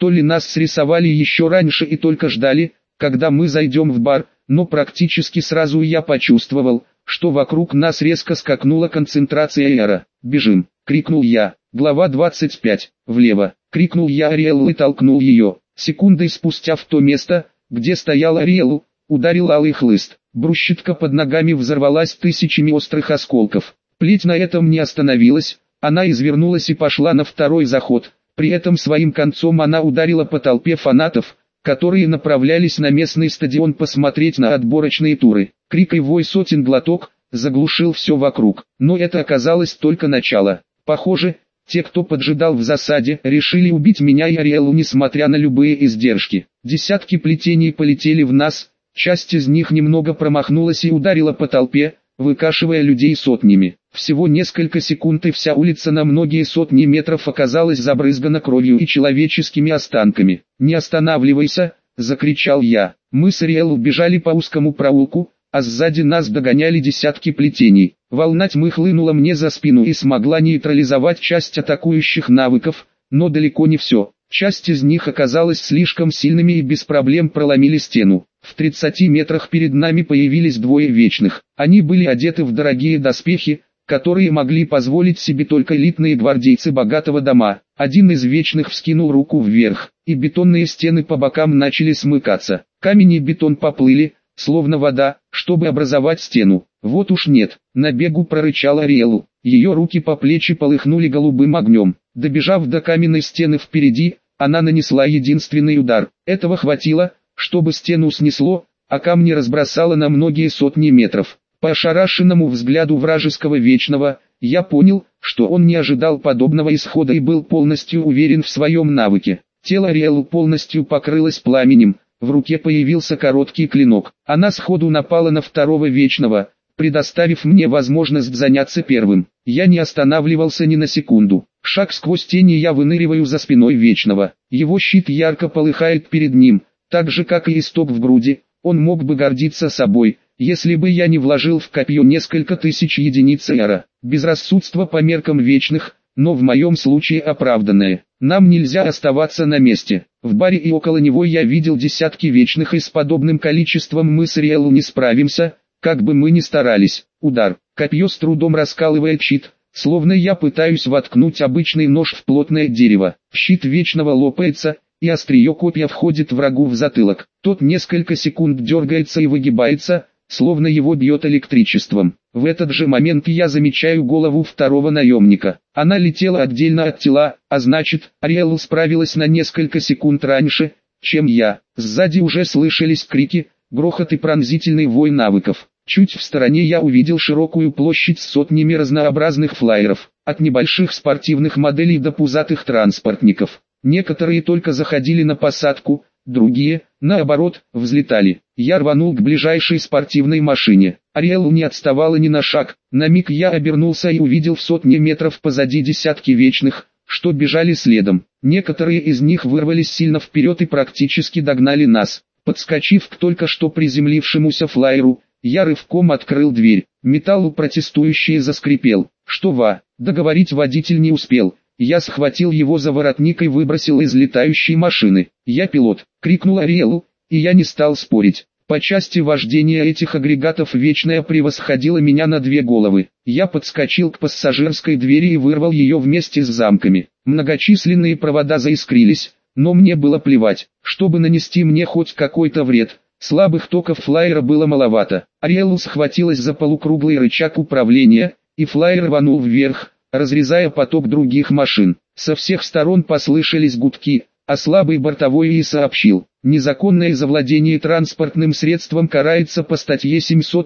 то ли нас срисовали еще раньше и только ждали, когда мы зайдем в бар, но практически сразу я почувствовал, что вокруг нас резко скакнула концентрация эра. «Бежим!» — крикнул я. Глава 25. «Влево!» — крикнул я Ариэлу и толкнул ее. Секундой спустя в то место, где стоял Ариэлу, ударил алый хлыст. Брусчатка под ногами взорвалась тысячами острых осколков. Плеть на этом не остановилась, она извернулась и пошла на второй заход. При этом своим концом она ударила по толпе фанатов, которые направлялись на местный стадион посмотреть на отборочные туры. Крик и вой сотен глоток заглушил все вокруг, но это оказалось только начало. Похоже, те, кто поджидал в засаде, решили убить меня и Ариэлу несмотря на любые издержки. Десятки плетений полетели в нас, часть из них немного промахнулась и ударила по толпе, выкашивая людей сотнями. Всего несколько секунд и вся улица на многие сотни метров оказалась забрызгана кровью и человеческими останками. «Не останавливайся!» — закричал я. Мы с Ариэлу бежали по узкому проулку, а сзади нас догоняли десятки плетений. Волна тьмы хлынула мне за спину и смогла нейтрализовать часть атакующих навыков, но далеко не все. Часть из них оказалась слишком сильными и без проблем проломили стену. В 30 метрах перед нами появились двое вечных. Они были одеты в дорогие доспехи, которые могли позволить себе только элитные гвардейцы богатого дома. Один из вечных вскинул руку вверх, и бетонные стены по бокам начали смыкаться. Камень и бетон поплыли, словно вода, чтобы образовать стену. «Вот уж нет!» — на бегу прорычала Ариэлу. Ее руки по плечи полыхнули голубым огнем. Добежав до каменной стены впереди, она нанесла единственный удар. Этого хватило, чтобы стену снесло, а камни разбросало на многие сотни метров. По ошарашенному взгляду вражеского вечного, я понял, что он не ожидал подобного исхода и был полностью уверен в своем навыке. Тело Ариэлу полностью покрылось пламенем, в руке появился короткий клинок. Она сходу напала на второго вечного, предоставив мне возможность заняться первым. Я не останавливался ни на секунду. Шаг сквозь тени, я выныриваю за спиной вечного. Его щит ярко полыхает перед ним, так же как и исток в груди. Он мог бы гордиться собой, если бы я не вложил в копье несколько тысяч единиц эра. Безрассудство по меркам вечных, но в моем случае оправданное. Нам нельзя оставаться на месте. В баре и около него я видел десятки вечных, и с подобным количеством мы с Ариэлу не справимся, как бы мы ни старались. Удар. Копье с трудом раскалывает щит, словно я пытаюсь воткнуть обычный нож в плотное дерево. Щит вечного лопается, и острие копья входит врагу в затылок. Тот несколько секунд дергается и выгибается, словно его бьет электричеством. В этот же момент я замечаю голову второго наемника. Она летела отдельно от тела, а значит, Ариэлу справилась на несколько секунд раньше, чем я. Сзади уже слышались крики, грохот и пронзительный вой навыков. Чуть в стороне я увидел широкую площадь с сотнями разнообразных флайеров, от небольших спортивных моделей до пузатых транспортников. Некоторые только заходили на посадку, другие, наоборот, взлетали. Я рванул к ближайшей спортивной машине. Ариэлу не отставала ни на шаг. На миг я обернулся и увидел в сотне метров позади десятки вечных, что бежали следом. Некоторые из них вырвались сильно вперед и практически догнали нас. Подскочив к только что приземлившемуся флайеру, я рывком открыл дверь. Металл у протестующие заскрипел. Договорить водитель не успел. Я схватил его за воротник и выбросил из летающей машины. «Я пилот!» — крикнул Ариэлу, и я не стал спорить. По части вождения этих агрегатов Вечная превосходила меня на 2 головы. Я подскочил к пассажирской двери и вырвал ее вместе с замками. Многочисленные провода заискрились, но мне было плевать. Чтобы нанести мне хоть какой-то вред, слабых токов флайера было маловато. Ариэлу схватилась за полукруглый рычаг управления, и флайер рванул вверх, разрезая поток других машин. Со всех сторон послышались гудки, а слабый бортовой ИИ сообщил: незаконное завладение транспортным средством карается по статье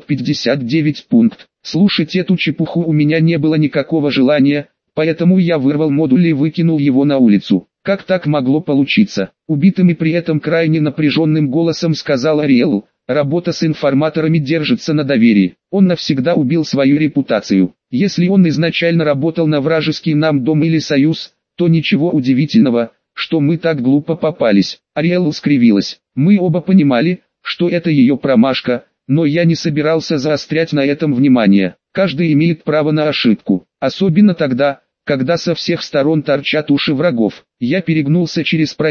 759 пункт. Слушать эту чепуху у меня не было никакого желания, поэтому я вырвал модуль и выкинул его на улицу. Как так могло получиться? Убитым и при этом крайне напряженным голосом сказал Ариэлу: работа с информаторами держится на доверии. Он навсегда убил свою репутацию. Если он изначально работал на вражеский нам дом или союз, то ничего удивительного, что мы так глупо попались. Ариэлу скривилась. Мы оба понимали, что это ее промашка, но я не собирался заострять на этом внимание. Каждый имеет право на ошибку, особенно тогда, когда со всех сторон торчат уши врагов. Я перегнулся через проем,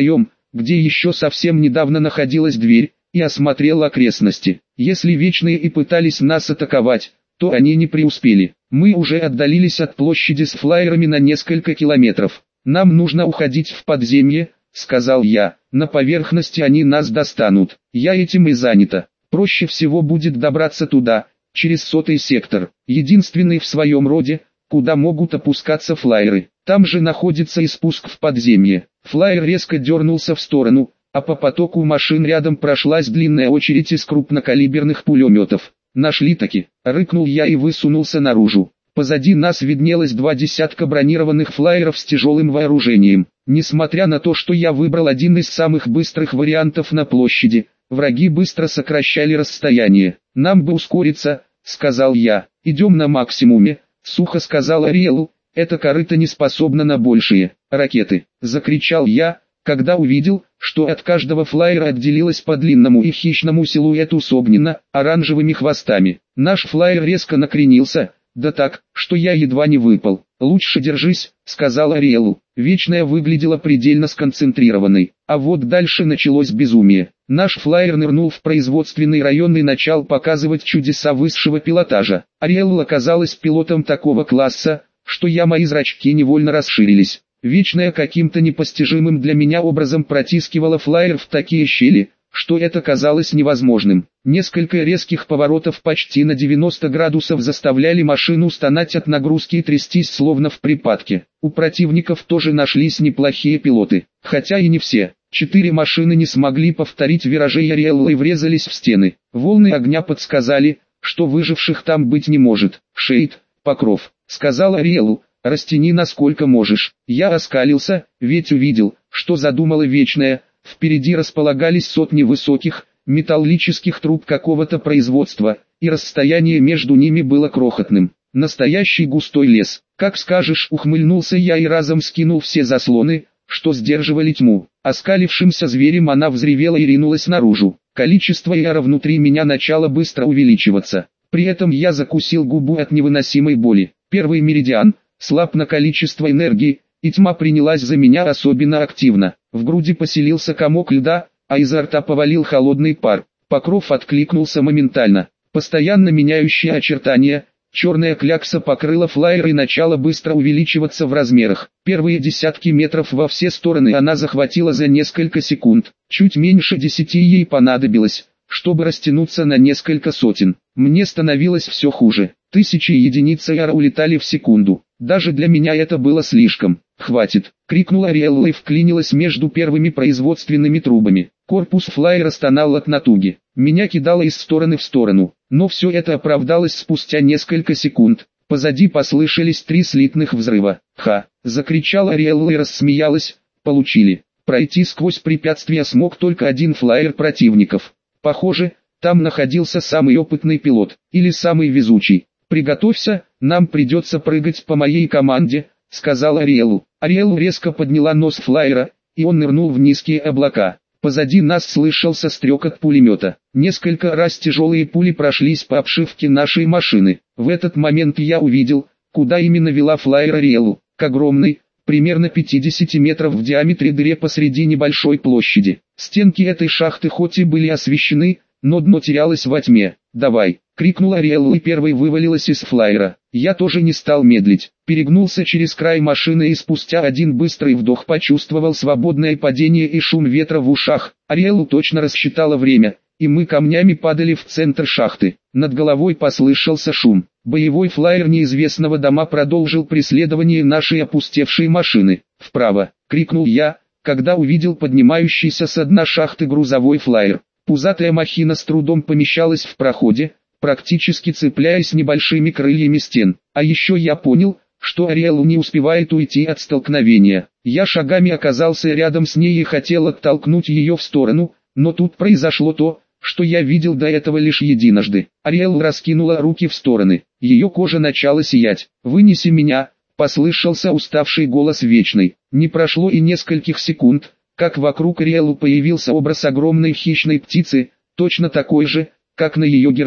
где еще совсем недавно находилась дверь, и осмотрел окрестности. Если Вечные и пытались нас атаковать, то они не преуспели. Мы уже отдалились от площади с флайерами на несколько километров. «Нам нужно уходить в подземье», — сказал я. «На поверхности они нас достанут. Я этим и занята. Проще всего будет добраться туда, через 100-й сектор, единственный в своем роде, куда могут опускаться флайеры. Там же находится и спуск в подземье». Флайер резко дернулся в сторону, а по потоку машин рядом прошлась длинная очередь из крупнокалиберных пулеметов. «Нашли-таки!» — рыкнул я и высунулся наружу. Позади нас виднелось 2 десятка бронированных флайеров с тяжелым вооружением. Несмотря на то, что я выбрал один из самых быстрых вариантов на площади, враги быстро сокращали расстояние. «Нам бы ускориться», — сказал я. «Идем на максимуме», — сухо сказал Ариэлу. «Это корыто не способно на большие ракеты», — закричал я, когда увидел, что от каждого флайера отделилось по длинному и хищному силуэту с огненно-оранжевыми хвостами. Наш флайер резко накренился, да так, что я едва не выпал. «Лучше держись», — сказал Ариэлу. Вечная выглядела предельно сконцентрированной, а вот дальше началось безумие. Наш флайер нырнул в производственный район и начал показывать чудеса высшего пилотажа. Ариэлу оказалась пилотом такого класса, что мои зрачки невольно расширились. Вечная каким-то непостижимым для меня образом протискивала флайер в такие щели, что это казалось невозможным. Несколько резких поворотов почти на 90 градусов заставляли машину стонать от нагрузки и трястись словно в припадке. У противников тоже нашлись неплохие пилоты, хотя и не все. 4 машины не смогли повторить виражи Ариэллы и врезались в стены. Волны огня подсказали, что выживших там быть не может. «Шейд, покров», — сказал Ариэлу. «Растяни насколько можешь». Я оскалился, ведь увидел, что задумала Вечная. Впереди располагались сотни высоких, металлических труб какого-то производства, и расстояние между ними было крохотным. Настоящий густой лес. «Как скажешь», — ухмыльнулся я и разом скинул все заслоны, что сдерживали тьму. Оскалившимся зверем она взревела и ринулась наружу. Количество яра внутри меня начало быстро увеличиваться. При этом я закусил губу от невыносимой боли. Первый меридиан слаб на количество энергии, и тьма принялась за меня особенно активно. В груди поселился комок льда, а изо рта повалил холодный пар. Покров откликнулся моментально. Постоянно меняющие очертания, черная клякса покрыла флайер и начала быстро увеличиваться в размерах. Первые десятки метров во все стороны она захватила за несколько секунд. Чуть меньше 10 ей понадобилось, чтобы растянуться на несколько сотен. Мне становилось все хуже. Тысячи единиц яра улетали в секунду. Даже для меня это было слишком. «Хватит!» — крикнула Ариэлла и вклинилась между первыми производственными трубами. Корпус флайера стонал от натуги. Меня кидало из стороны в сторону. Но все это оправдалось спустя несколько секунд. Позади послышались 3 слитных взрыва. «Ха!» — закричала Ариэлла и рассмеялась. «Получили!» Пройти сквозь препятствия смог только один флайер противников. Похоже, там находился самый опытный пилот, или самый везучий. «Приготовься, нам придется прыгать по моей команде», — сказал Ариэлу. Ариэлу резко подняла нос флайера, и он нырнул в низкие облака. Позади нас слышался стрекот пулемета. Несколько раз тяжелые пули прошлись по обшивке нашей машины. В этот момент я увидел, куда именно вела флайер Ариэлу, к огромной, примерно 50 метров в диаметре дыре посреди небольшой площади. Стенки этой шахты хоть и были освещены, но дно терялось во тьме. «Давай!» — крикнула Ариэлла и первой вывалилась из флайера. Я тоже не стал медлить. Перегнулся через край машины и спустя один быстрый вдох почувствовал свободное падение и шум ветра в ушах. Ариэлла точно рассчитала время, и мы камнями падали в центр шахты. Над головой послышался шум. Боевой флайер неизвестного дома продолжил преследование нашей опустевшей машины. «Вправо!» — крикнул я, когда увидел поднимающийся со дна шахты грузовой флайер. Пузатая махина с трудом помещалась в проходе, практически цепляясь небольшими крыльями стен. А еще я понял, что Ариэлла не успевает уйти от столкновения. Я шагами оказался рядом с ней и хотел оттолкнуть ее в сторону, но тут произошло то, что я видел до этого лишь единожды. Ариэлла раскинула руки в стороны, ее кожа начала сиять. «Вынеси меня», — послышался уставший голос Вечной. Не прошло и нескольких секунд, как вокруг Ариэллы появился образ огромной хищной птицы, точно такой же, как на ее гербе.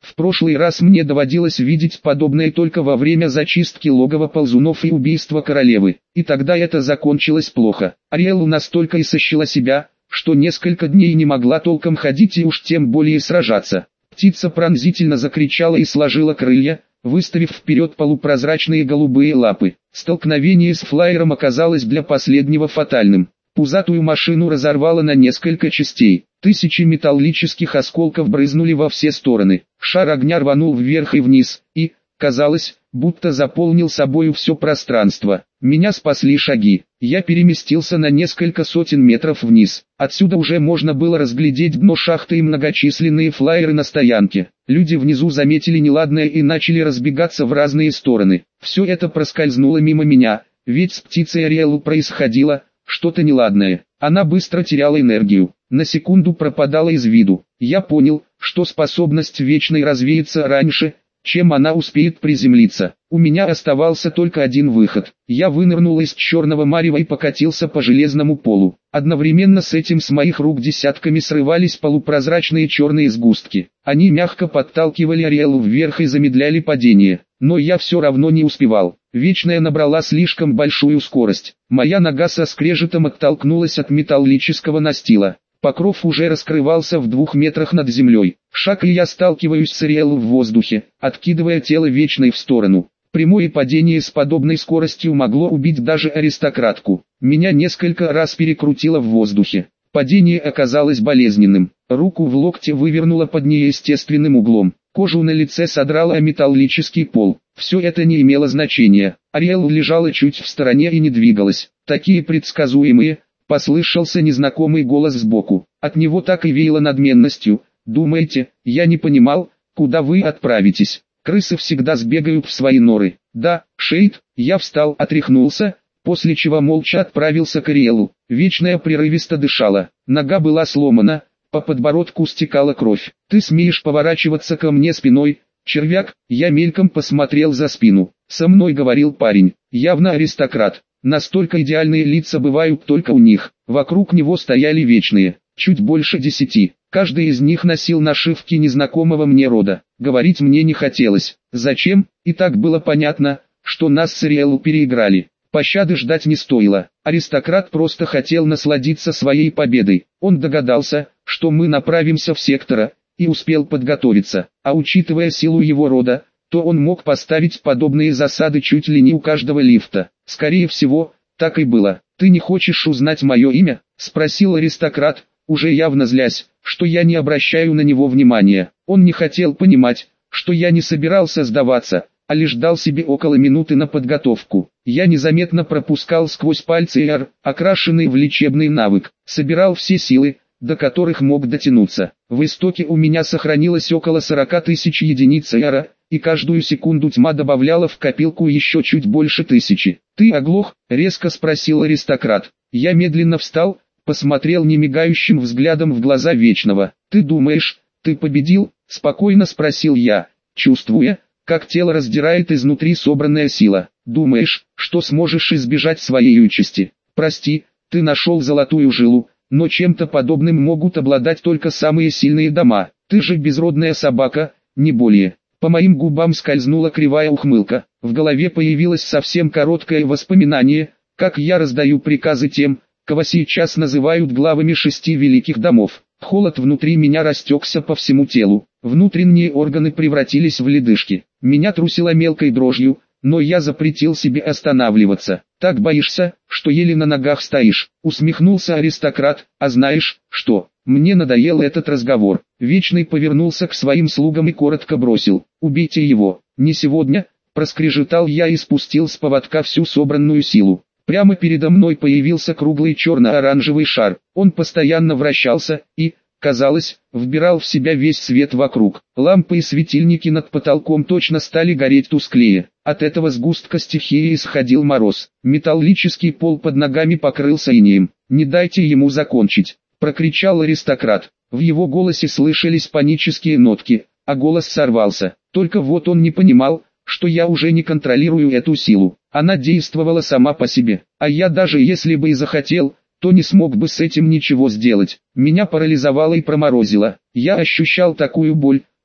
В прошлый раз мне доводилось видеть подобное только во время зачистки логова ползунов и убийства королевы, и тогда это закончилось плохо. Ариэлу настолько иссощила себя, что несколько дней не могла толком ходить и уж тем более сражаться. Птица пронзительно закричала и сложила крылья, выставив вперед полупрозрачные голубые лапы. Столкновение с флайером оказалось для последнего фатальным. Пузатую машину разорвало на несколько частей. Тысячи металлических осколков брызнули во все стороны. Шар огня рванул вверх и вниз, и, казалось, будто заполнил собою все пространство. Меня спасли шаги. Я переместился на несколько сотен метров вниз. Отсюда уже можно было разглядеть дно шахты и многочисленные флайеры на стоянке. Люди внизу заметили неладное и начали разбегаться в разные стороны. Все это проскользнуло мимо меня, ведь с птицей Ариэлу происходило что-то неладное. Она быстро теряла энергию, на секунду пропадала из виду. Я понял, что способность Вечной развеется раньше, чем она успеет приземлиться. У меня оставался только один выход. Я вынырнул из черного марева и покатился по железному полу. Одновременно с этим с моих рук десятками срывались полупрозрачные черные сгустки. Они мягко подталкивали Ариэлу вверх и замедляли падение. Но я все равно не успевал. Вечная набрала слишком большую скорость. Моя нога со скрежетом оттолкнулась от металлического настила. Покров уже раскрывался в 2 метрах над землей. Шаг и я сталкиваюсь с Ариэлу в воздухе, откидывая тело Вечной в сторону. Прямое падение с подобной скоростью могло убить даже аристократку. Меня несколько раз перекрутило в воздухе. Падение оказалось болезненным. Руку в локте вывернуло под неестественным углом. Кожу на лице содрало о металлический пол. Все это не имело значения. Ариэлу лежала чуть в стороне и не двигалась. Такие предсказуемые. Послышался незнакомый голос сбоку. От него так и веяло надменностью. «Думаете, я не понимал, куда вы отправитесь? Крысы всегда сбегают в свои норы». «Да, Шейд». Я встал, отряхнулся, после чего молча отправился к Ариэлу. Вечная прерывисто дышала. Нога была сломана, по подбородку стекала кровь. «Ты смеешь поворачиваться ко мне спиной, червяк?» Я мельком посмотрел за спину. Со мной говорил парень, явно аристократ. Настолько идеальные лица бывают только у них. Вокруг него стояли вечные, чуть больше 10. Каждый из них носил нашивки незнакомого мне рода. Говорить мне не хотелось. Зачем? И так было понятно, что нас с Ариэлу переиграли. Пощады ждать не стоило. Аристократ просто хотел насладиться своей победой. Он догадался, что мы направимся в сектора, и успел подготовиться. А учитывая силу его рода, то он мог поставить подобные засады чуть ли не у каждого лифта. Скорее всего, так и было. «Ты не хочешь узнать мое имя?» – спросил аристократ, уже явно злясь, что я не обращаю на него внимания. Он не хотел понимать, что я не собирался сдаваться, а лишь дал себе около минуты на подготовку. Я незаметно пропускал сквозь пальцы эр, окрашенный в лечебный навык, собирал все силы, до которых мог дотянуться. В истоке у меня сохранилось около 40 тысяч единиц эра, и каждую секунду тьма добавляла в копилку еще чуть больше 1000. «Ты оглох?» — резко спросил аристократ. Я медленно встал, посмотрел немигающим взглядом в глаза Вечного. «Ты думаешь, ты победил?» — спокойно спросил я, чувствуя, как тело раздирает изнутри собранная сила. «Думаешь, что сможешь избежать своей участи? Прости, ты нашел золотую жилу, но чем-то подобным могут обладать только самые сильные дома. Ты же безродная собака, не более». По моим губам скользнула кривая ухмылка. В голове появилось совсем короткое воспоминание, как я раздаю приказы тем, кого сейчас называют главами 6 великих домов. Холод внутри меня растекся по всему телу. Внутренние органы превратились в ледышки. Меня трусило мелкой дрожью, но я запретил себе останавливаться. «Так боишься, что еле на ногах стоишь», — усмехнулся аристократ. «А знаешь, что? Мне надоел этот разговор». Вечный повернулся к своим слугам и коротко бросил: «Убейте его». «Не сегодня», — проскрежетал я и спустил с поводка всю собранную силу. Прямо передо мной появился круглый черно-оранжевый шар. Он постоянно вращался и, казалось, вбирал в себя весь свет вокруг. Лампы и светильники над потолком точно стали гореть тусклее. От этого сгустка стихии исходил мороз. Металлический пол под ногами покрылся инеем. «Не дайте ему закончить», — прокричал аристократ. В его голосе слышались панические нотки, а голос сорвался. Только вот он не понимал, что я уже не контролирую эту силу. Она действовала сама по себе, а я даже если бы и захотел, то не смог бы с этим ничего сделать. Меня парализовало и проморозило. Я ощущал такую боль,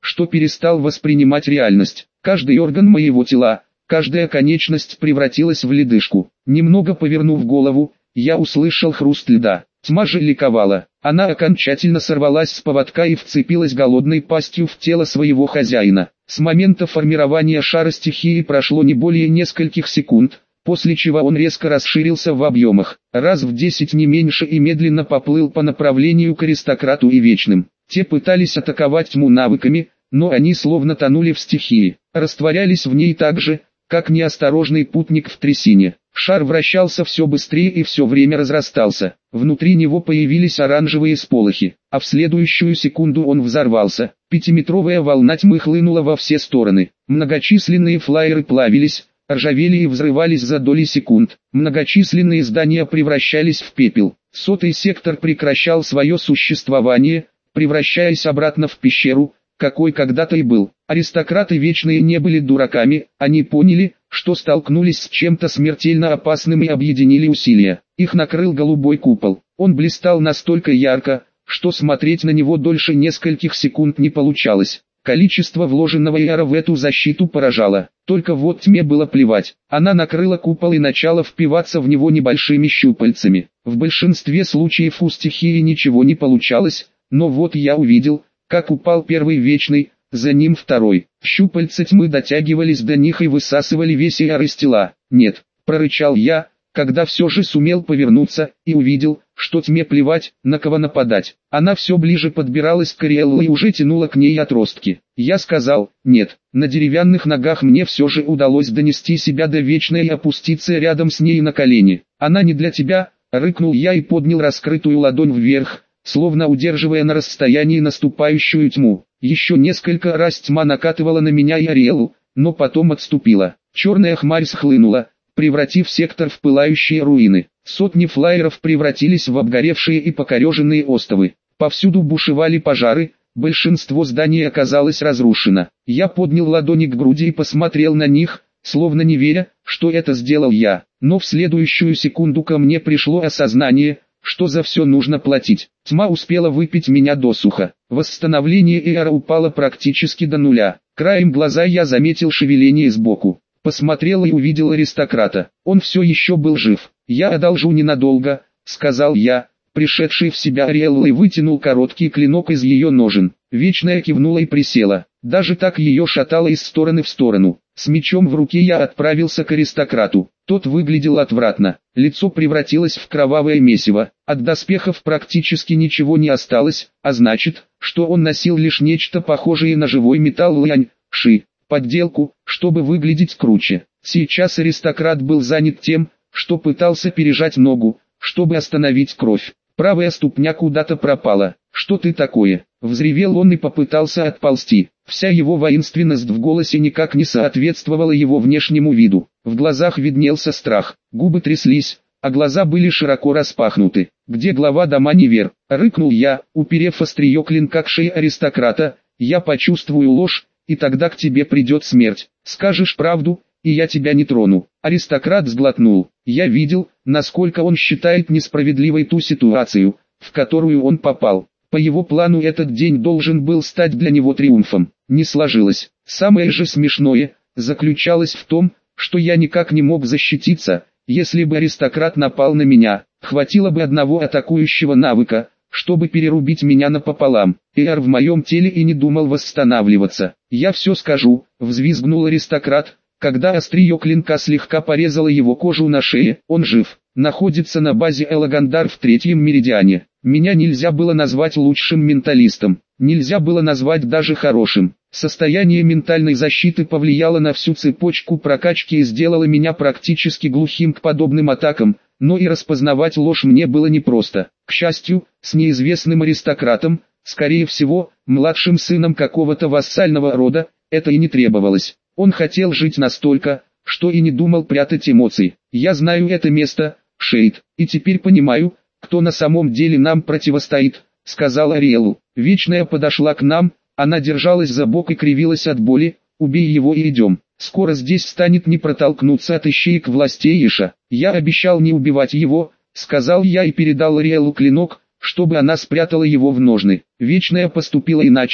что перестал воспринимать реальность. Каждый орган моего тела, каждая конечность превратилась в ледышку. Немного повернув голову, я услышал хруст льда. Тьма же ликовала. Она окончательно сорвалась с поводка и вцепилась голодной пастью в тело своего хозяина. С момента формирования шара стихии прошло не более нескольких секунд, после чего он резко расширился в объемах, раз в 10 не меньше, и медленно поплыл по направлению к аристократу и вечным. Те пытались атаковать тьму навыками, но они словно тонули в стихии, растворялись в ней так же, как неосторожный путник в трясине. Шар вращался все быстрее и все время разрастался. Внутри него появились оранжевые сполохи, а в следующую секунду он взорвался. Пятиметровая волна тьмы хлынула во все стороны. Многочисленные флайеры плавились, ржавели и взрывались за доли секунд. Многочисленные здания превращались в пепел. Сотый сектор прекращал свое существование, превращаясь обратно в пещеру, какой когда-то и был. Аристократы вечные не были дураками, они поняли, что столкнулись с чем-то смертельно опасным и объединили усилия. Их накрыл голубой купол. Он блистал настолько ярко, что смотреть на него дольше нескольких секунд не получалось. Количество вложенного яра в эту защиту поражало. Только вот тьме было плевать. Она накрыла купол и начала впиваться в него небольшими щупальцами. В большинстве случаев у стихии ничего не получалось, но вот я увидел, как упал первый вечный, за ним второй. Щупальца тьмы дотягивались до них и высасывали весь яр из тела. «Нет», — прорычал я, когда все же сумел повернуться, и увидел, что тьме плевать, на кого нападать. Она все ближе подбиралась к Ариэллу и уже тянула к ней отростки. Я сказал «нет». На деревянных ногах мне все же удалось донести себя до вечной и опуститься рядом с ней на колени. «Она не для тебя», — рыкнул я и поднял раскрытую ладонь вверх, словно удерживая на расстоянии наступающую тьму. Еще несколько раз тьма накатывала на меня и Ариэлу, но потом отступила. Черная хмарь схлынула, превратив сектор в пылающие руины. Сотни флайеров превратились в обгоревшие и покореженные остовы. Повсюду бушевали пожары, большинство зданий оказалось разрушено. Я поднял ладони к груди и посмотрел на них, словно не веря, что это сделал я. Но в следующую секунду ко мне пришло осознание, что за все нужно платить. Тьма успела выпить меня досуха. Восстановление яра упало практически до нуля. Краем глаза я заметил шевеление сбоку. Посмотрел и увидел аристократа. Он все еще был жив. «Я одолжу ненадолго», — сказал я. Пришедший в себя Ариэлла и вытянул короткий клинок из ее ножен. Вечная кивнула и присела. Даже так ее шатало из стороны в сторону. С мечом в руке я отправился к аристократу. Тот выглядел отвратно. Лицо превратилось в кровавое месиво. От доспехов практически ничего не осталось, а значит, что он носил лишь нечто похожее на живой металл лянь-ши, подделку, чтобы выглядеть круче. Сейчас аристократ был занят тем, что пытался пережать ногу, чтобы остановить кровь. Правая ступня куда-то пропала. «Что ты такое?» — взревел он и попытался отползти. Вся его воинственность в голосе никак не соответствовала его внешнему виду. В глазах виднелся страх, губы тряслись, а глаза были широко распахнуты. «Где глава дома Невер?» — рыкнул я, уперев острие клинка к шее аристократа. «Я почувствую ложь, и тогда к тебе придет смерть. Скажешь правду, и я тебя не трону». Аристократ сглотнул. Я видел, насколько он считает несправедливой ту ситуацию, в которую он попал. По его плану этот день должен был стать для него триумфом. Не сложилось. Самое же смешное заключалось в том, что я никак не мог защититься. Если бы аристократ напал на меня, хватило бы одного атакующего навыка, чтобы перерубить меня напополам. Яр в моем теле и не думал восстанавливаться. «Я все скажу», — взвизгнул аристократ, когда острие клинка слегка порезало его кожу на шее. «Он жив, находится на базе Элагандар в третьем меридиане. Меня нельзя было назвать лучшим менталистом, нельзя было назвать даже хорошим. Состояние ментальной защиты повлияло на всю цепочку прокачки и сделало меня практически глухим к подобным атакам, но и распознавать ложь мне было непросто. К счастью, с неизвестным аристократом, скорее всего, младшим сыном какого-то вассального рода, это и не требовалось. Он хотел жить настолько, что и не думал прятать эмоций. «Я знаю это место, Шейд, и теперь понимаю, кто на самом деле нам противостоит», — сказала Ариэлу. Вечная подошла к нам, она держалась за бок и кривилась от боли. «Убей его и идем. Скоро здесь станет не протолкнуться от ищеек властей Иша». «Я обещал не убивать его», — сказал я и передал Ариэлу клинок, чтобы она спрятала его в ножны. Вечная поступила иначе,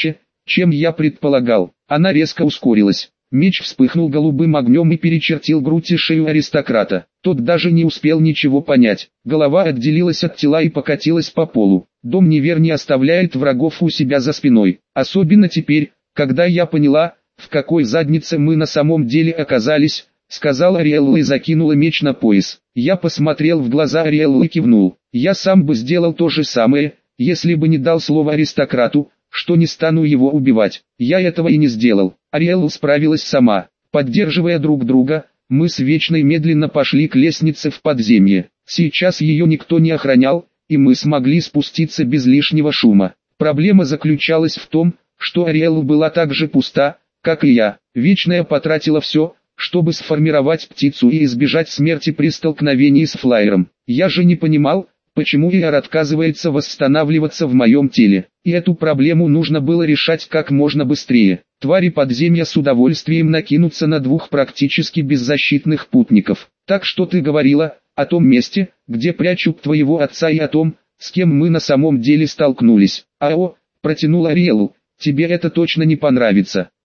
чем я предполагал. Она резко ускорилась. Меч вспыхнул голубым огнем и перечертил грудь и шею аристократа. Тот даже не успел ничего понять. Голова отделилась от тела и покатилась по полу. Дом Невер не оставляет врагов у себя за спиной. Особенно теперь, когда я поняла, в какой заднице мы на самом деле оказались, сказала Ариэлла и закинула меч на пояс. Я посмотрел в глаза Ариэллы и кивнул. Я сам бы сделал то же самое, если бы не дал слово аристократу, что не стану его убивать. Я этого и не сделал. Ариэлла справилась сама. Поддерживая друг друга, мы с Вечной медленно пошли к лестнице в подземье. Сейчас ее никто не охранял, и мы смогли спуститься без лишнего шума. Проблема заключалась в том, что Ариэлла была так же пуста, как и я. Вечная потратила все, чтобы сформировать птицу и избежать смерти при столкновении с флайером. Я же не понимал, почему Иар отказывается восстанавливаться в моем теле. И эту проблему нужно было решать как можно быстрее. Твари подземья с удовольствием накинутся на двух практически беззащитных путников. Так что ты говорила о том месте, где прячут твоего отца, и о том, с кем мы на самом деле столкнулись. Протянула Ариэлла, тебе это точно не понравится.